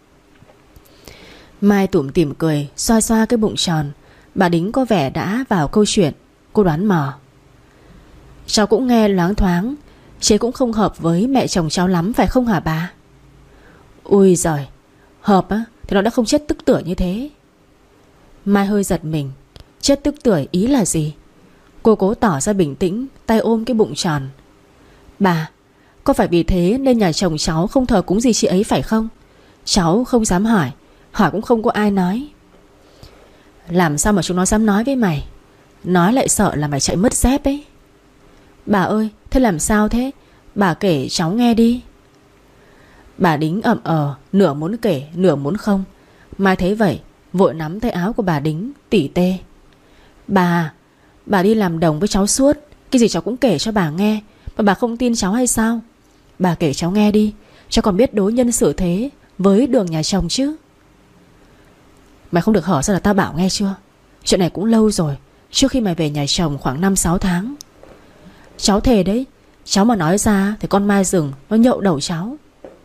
Mai tủm tỉm cười, xoa xoa cái bụng tròn. Bà Đính có vẻ đã vào câu chuyện. Cô đoán mò. Cháu cũng nghe loáng thoáng, chế cũng không hợp với mẹ chồng cháu lắm phải không hả bà? Ui giời, hợp á thì nó đã không chết tức tưởi như thế. Mai hơi giật mình. Chết tức tưởi ý là gì? Cô cố tỏ ra bình tĩnh, tay ôm cái bụng tròn. Bà, có phải vì thế nên nhà chồng cháu không thờ cúng gì chị ấy phải không? Cháu không dám hỏi, hỏi cũng không có ai nói. Làm sao mà chúng nó dám nói với mày? Nói lại sợ là mày chạy mất dép ấy. Bà ơi, thế làm sao thế? Bà kể cháu nghe đi. Bà Đính ậm ờ, nửa muốn kể, nửa muốn không. Mai thấy vậy, vội nắm tay áo của bà Đính, tỉ tê. Bà, bà đi làm đồng với cháu suốt, cái gì cháu cũng kể cho bà nghe. Mà bà không tin cháu hay sao? Bà kể cháu nghe đi, cháu còn biết đối nhân xử thế với đường nhà chồng chứ. Mày không được hở ra là tao bảo nghe chưa? Chuyện này cũng lâu rồi, trước khi mày về nhà chồng khoảng năm sáu tháng. Cháu thề đấy, cháu mà nói ra thì con Mai rừng nó nhậu đầu cháu.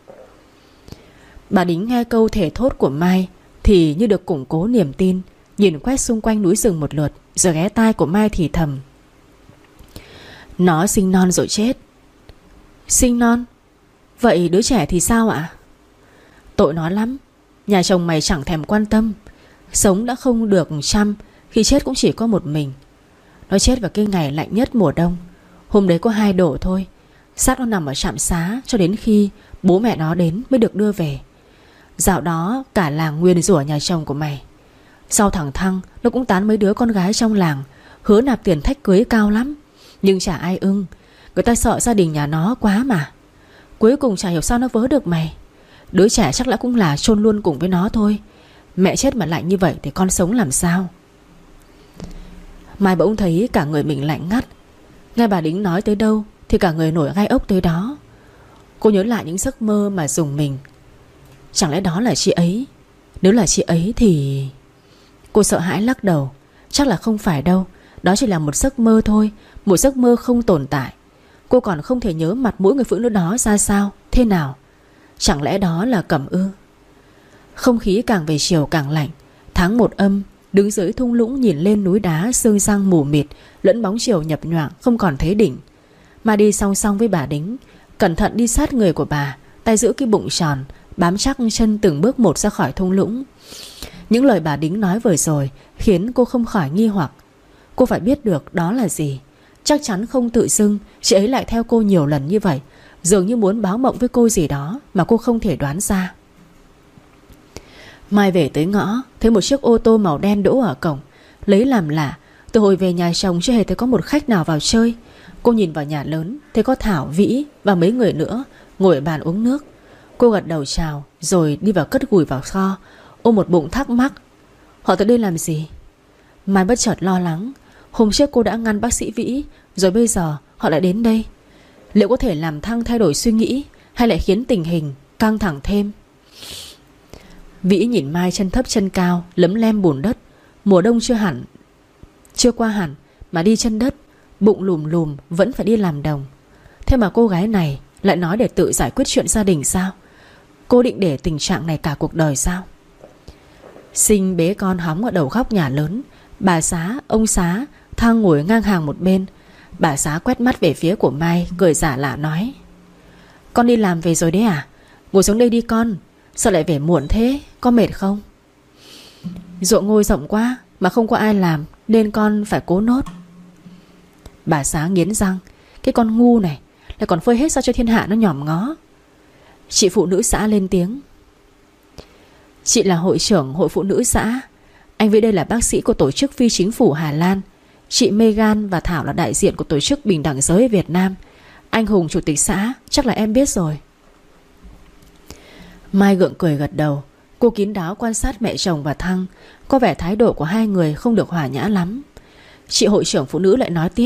Bà Đính nghe câu thề thốt của Mai thì như được củng cố niềm tin, nhìn quét xung quanh núi rừng một lượt, rồi ghé tai của Mai thì thầm. Nó sinh non rồi chết. Sinh non? Vậy đứa trẻ thì sao ạ? Tội nó lắm. Nhà chồng mày chẳng thèm quan tâm. Sống đã không được chăm, khi chết cũng chỉ có một mình. Nó chết vào cái ngày lạnh nhất mùa đông. Hôm đấy có hai độ thôi. Xác nó nằm ở trạm xá cho đến khi bố mẹ nó đến mới được đưa về. Dạo đó cả làng nguyền rủa nhà chồng của mày. Sau thằng Thăng, nó cũng tán mấy đứa con gái trong làng, hứa nạp tiền thách cưới cao lắm, nhưng chả ai ưng. Người ta sợ gia đình nhà nó quá mà. Cuối cùng chả hiểu sao nó vớ được mày. Đứa trẻ chắc là cũng là chôn luôn cùng với nó thôi. Mẹ chết mà lạnh như vậy thì con sống làm sao? Mai bỗng thấy cả người mình lạnh ngắt. Nghe bà Đính nói tới đâu thì cả người nổi gai ốc tới đó. Cô nhớ lại những giấc mơ mà rùng mình. Chẳng lẽ đó là chị ấy? Nếu là chị ấy thì... Cô sợ hãi lắc đầu. Chắc là không phải đâu. Đó chỉ là một giấc mơ thôi, một giấc mơ không tồn tại. Cô còn không thể nhớ mặt mũi người phụ nữ đó ra sao, thế nào. Chẳng lẽ đó là Cẩm ư? Không khí càng về chiều càng lạnh. Tháng một âm, đứng dưới thung lũng nhìn lên núi đá sương răng mù mịt, lẫn bóng chiều nhập nhoạng không còn thấy đỉnh. Mà đi song song với bà Đính, cẩn thận đi sát người của bà, tay giữ cái bụng tròn, bám chắc chân từng bước một ra khỏi thung lũng. Những lời bà Đính nói vừa rồi khiến cô không khỏi nghi hoặc. Cô phải biết được đó là gì. Chắc chắn không tự dưng chị ấy lại theo cô nhiều lần như vậy, dường như muốn báo mộng với cô gì đó mà cô không thể đoán ra. Mai về tới ngõ, thấy một chiếc ô tô màu đen đỗ ở cổng. Lấy làm lạ, từ hồi về nhà chồng chưa hề thấy có một khách nào vào chơi. Cô nhìn vào nhà lớn, thấy có Thảo, Vĩ và mấy người nữa ngồi ở bàn uống nước. Cô gật đầu chào rồi đi vào cất gùi vào kho, ôm một bụng thắc mắc. Họ tới đây làm gì? Mai bất chợt lo lắng. Hôm trước cô đã ngăn bác sĩ Vĩ, rồi bây giờ họ lại đến đây. Liệu có thể làm Thăng thay đổi suy nghĩ, hay lại khiến tình hình căng thẳng thêm? Vĩ nhìn Mai chân thấp chân cao, lấm lem bùn đất. Mùa đông chưa hẳn Chưa qua hẳn mà đi chân đất, bụng lùm lùm vẫn phải đi làm đồng. Thế mà cô gái này lại nói để tự giải quyết chuyện gia đình sao? Cô định để tình trạng này cả cuộc đời sao? Sinh bế con hóng ở đầu góc nhà lớn. Bà Xá, ông Xá, Thăng ngồi ngang hàng một bên. Bà Xá quét mắt về phía của Mai, cười giả lạ nói: Con đi làm về rồi đấy à? Ngồi xuống đây đi con. Sao lại về muộn thế? Có mệt không? Ruộng ngôi rộng quá mà không có ai làm, nên con phải cố nốt. Bà Xá nghiến răng. Cái con ngu này lại còn phơi hết sao cho thiên hạ nó nhòm ngó. Chị phụ nữ xã lên tiếng: Chị là hội trưởng hội phụ nữ xã. Anh với đây là bác sĩ của tổ chức phi chính phủ Hà Lan. Chị Megan và Thảo là đại diện của tổ chức bình đẳng giới Việt Nam. Anh Hùng chủ tịch xã chắc là em biết rồi. Mai gượng cười gật đầu. Cô kín đáo quan sát mẹ chồng và Thăng. Có vẻ thái độ của hai người không được hòa nhã lắm. Chị hội trưởng phụ nữ lại nói tiếp: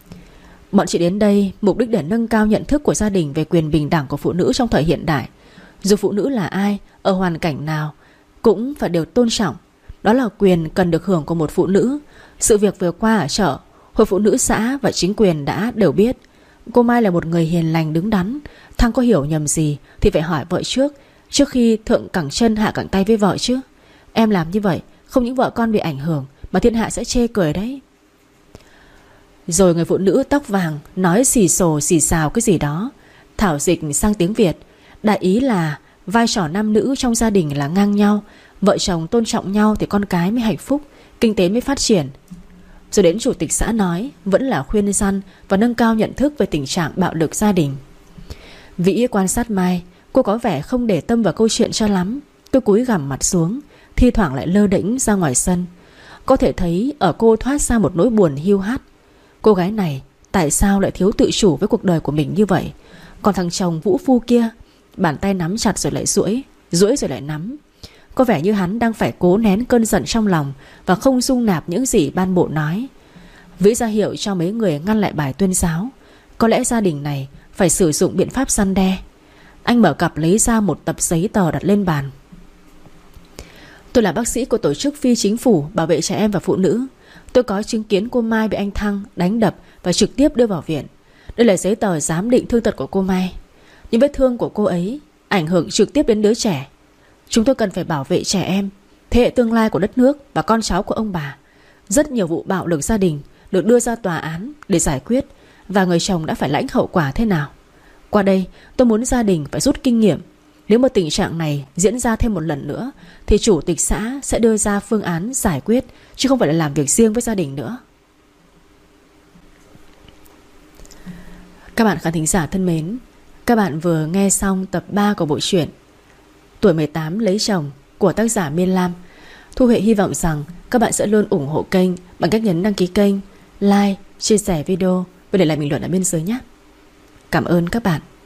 Bọn chị đến đây mục đích để nâng cao nhận thức của gia đình về quyền bình đẳng của phụ nữ trong thời hiện đại, Dù phụ nữ là ai, ở hoàn cảnh nào cũng phải được tôn trọng. Đó là quyền cần được hưởng của một phụ nữ. Sự việc vừa qua ở chợ, Hội phụ nữ xã và chính quyền đã đều biết. Cô Mai là một người hiền lành đứng đắn. Thăng có hiểu nhầm gì thì phải hỏi vợ trước, trước khi thượng cẳng chân hạ cẳng tay với vợ chứ. Em làm như vậy không những vợ con bị ảnh hưởng, mà thiên hạ sẽ chê cười đấy. Rồi người phụ nữ tóc vàng nói xì xồ xì xào cái gì đó. Thảo dịch sang tiếng Việt, đại ý là vai trò nam nữ trong gia đình là ngang nhau. Vợ chồng tôn trọng nhau thì con cái mới hạnh phúc, kinh tế mới phát triển. Rồi đến chủ tịch xã nói, vẫn là khuyên răn và nâng cao nhận thức về tình trạng bạo lực gia đình. Vĩ quan sát Mai, cô có vẻ không để tâm vào câu chuyện cho lắm. Cứ cúi gằm mặt xuống, thi thoảng lại lơ đễnh ra ngoài sân. Có thể thấy ở cô thoát ra một nỗi buồn hiu hắt. Cô gái này tại sao lại thiếu tự chủ với cuộc đời của mình như vậy? Còn thằng chồng vũ phu kia, bàn tay nắm chặt rồi lại duỗi, duỗi rồi lại nắm. Có vẻ như hắn đang phải cố nén cơn giận trong lòng và không dung nạp những gì ban bộ nói. Vĩ ra hiệu cho mấy người ngăn lại bài tuyên giáo. Có lẽ gia đình này phải sử dụng biện pháp răn đe. Anh mở cặp lấy ra một tập giấy tờ đặt lên bàn. Tôi là bác sĩ của tổ chức phi chính phủ bảo vệ trẻ em và phụ nữ. Tôi có chứng kiến cô Mai bị anh Thăng đánh đập và trực tiếp đưa vào viện. Đây là giấy tờ giám định thương tật của cô Mai. Những vết thương của cô ấy ảnh hưởng trực tiếp đến đứa trẻ. Chúng tôi cần phải bảo vệ trẻ em, thế hệ tương lai của đất nước và con cháu của ông bà. Rất nhiều vụ bạo lực gia đình được đưa ra tòa án để giải quyết, và người chồng đã phải lãnh hậu quả thế nào. Qua đây tôi muốn gia đình phải rút kinh nghiệm. Nếu mà tình trạng này diễn ra thêm một lần nữa thì chủ tịch xã sẽ đưa ra phương án giải quyết, chứ không phải là làm việc riêng với gia đình nữa. Các bạn khán thính giả thân mến, các bạn vừa nghe xong tập ba của bộ truyện Tuổi mười tám lấy chồng của tác giả Miên Lam. Thu Huệ hy vọng rằng các bạn sẽ luôn ủng hộ kênh bằng cách nhấn đăng ký kênh, like, chia sẻ video và để lại bình luận ở bên dưới nhé. Cảm ơn các bạn.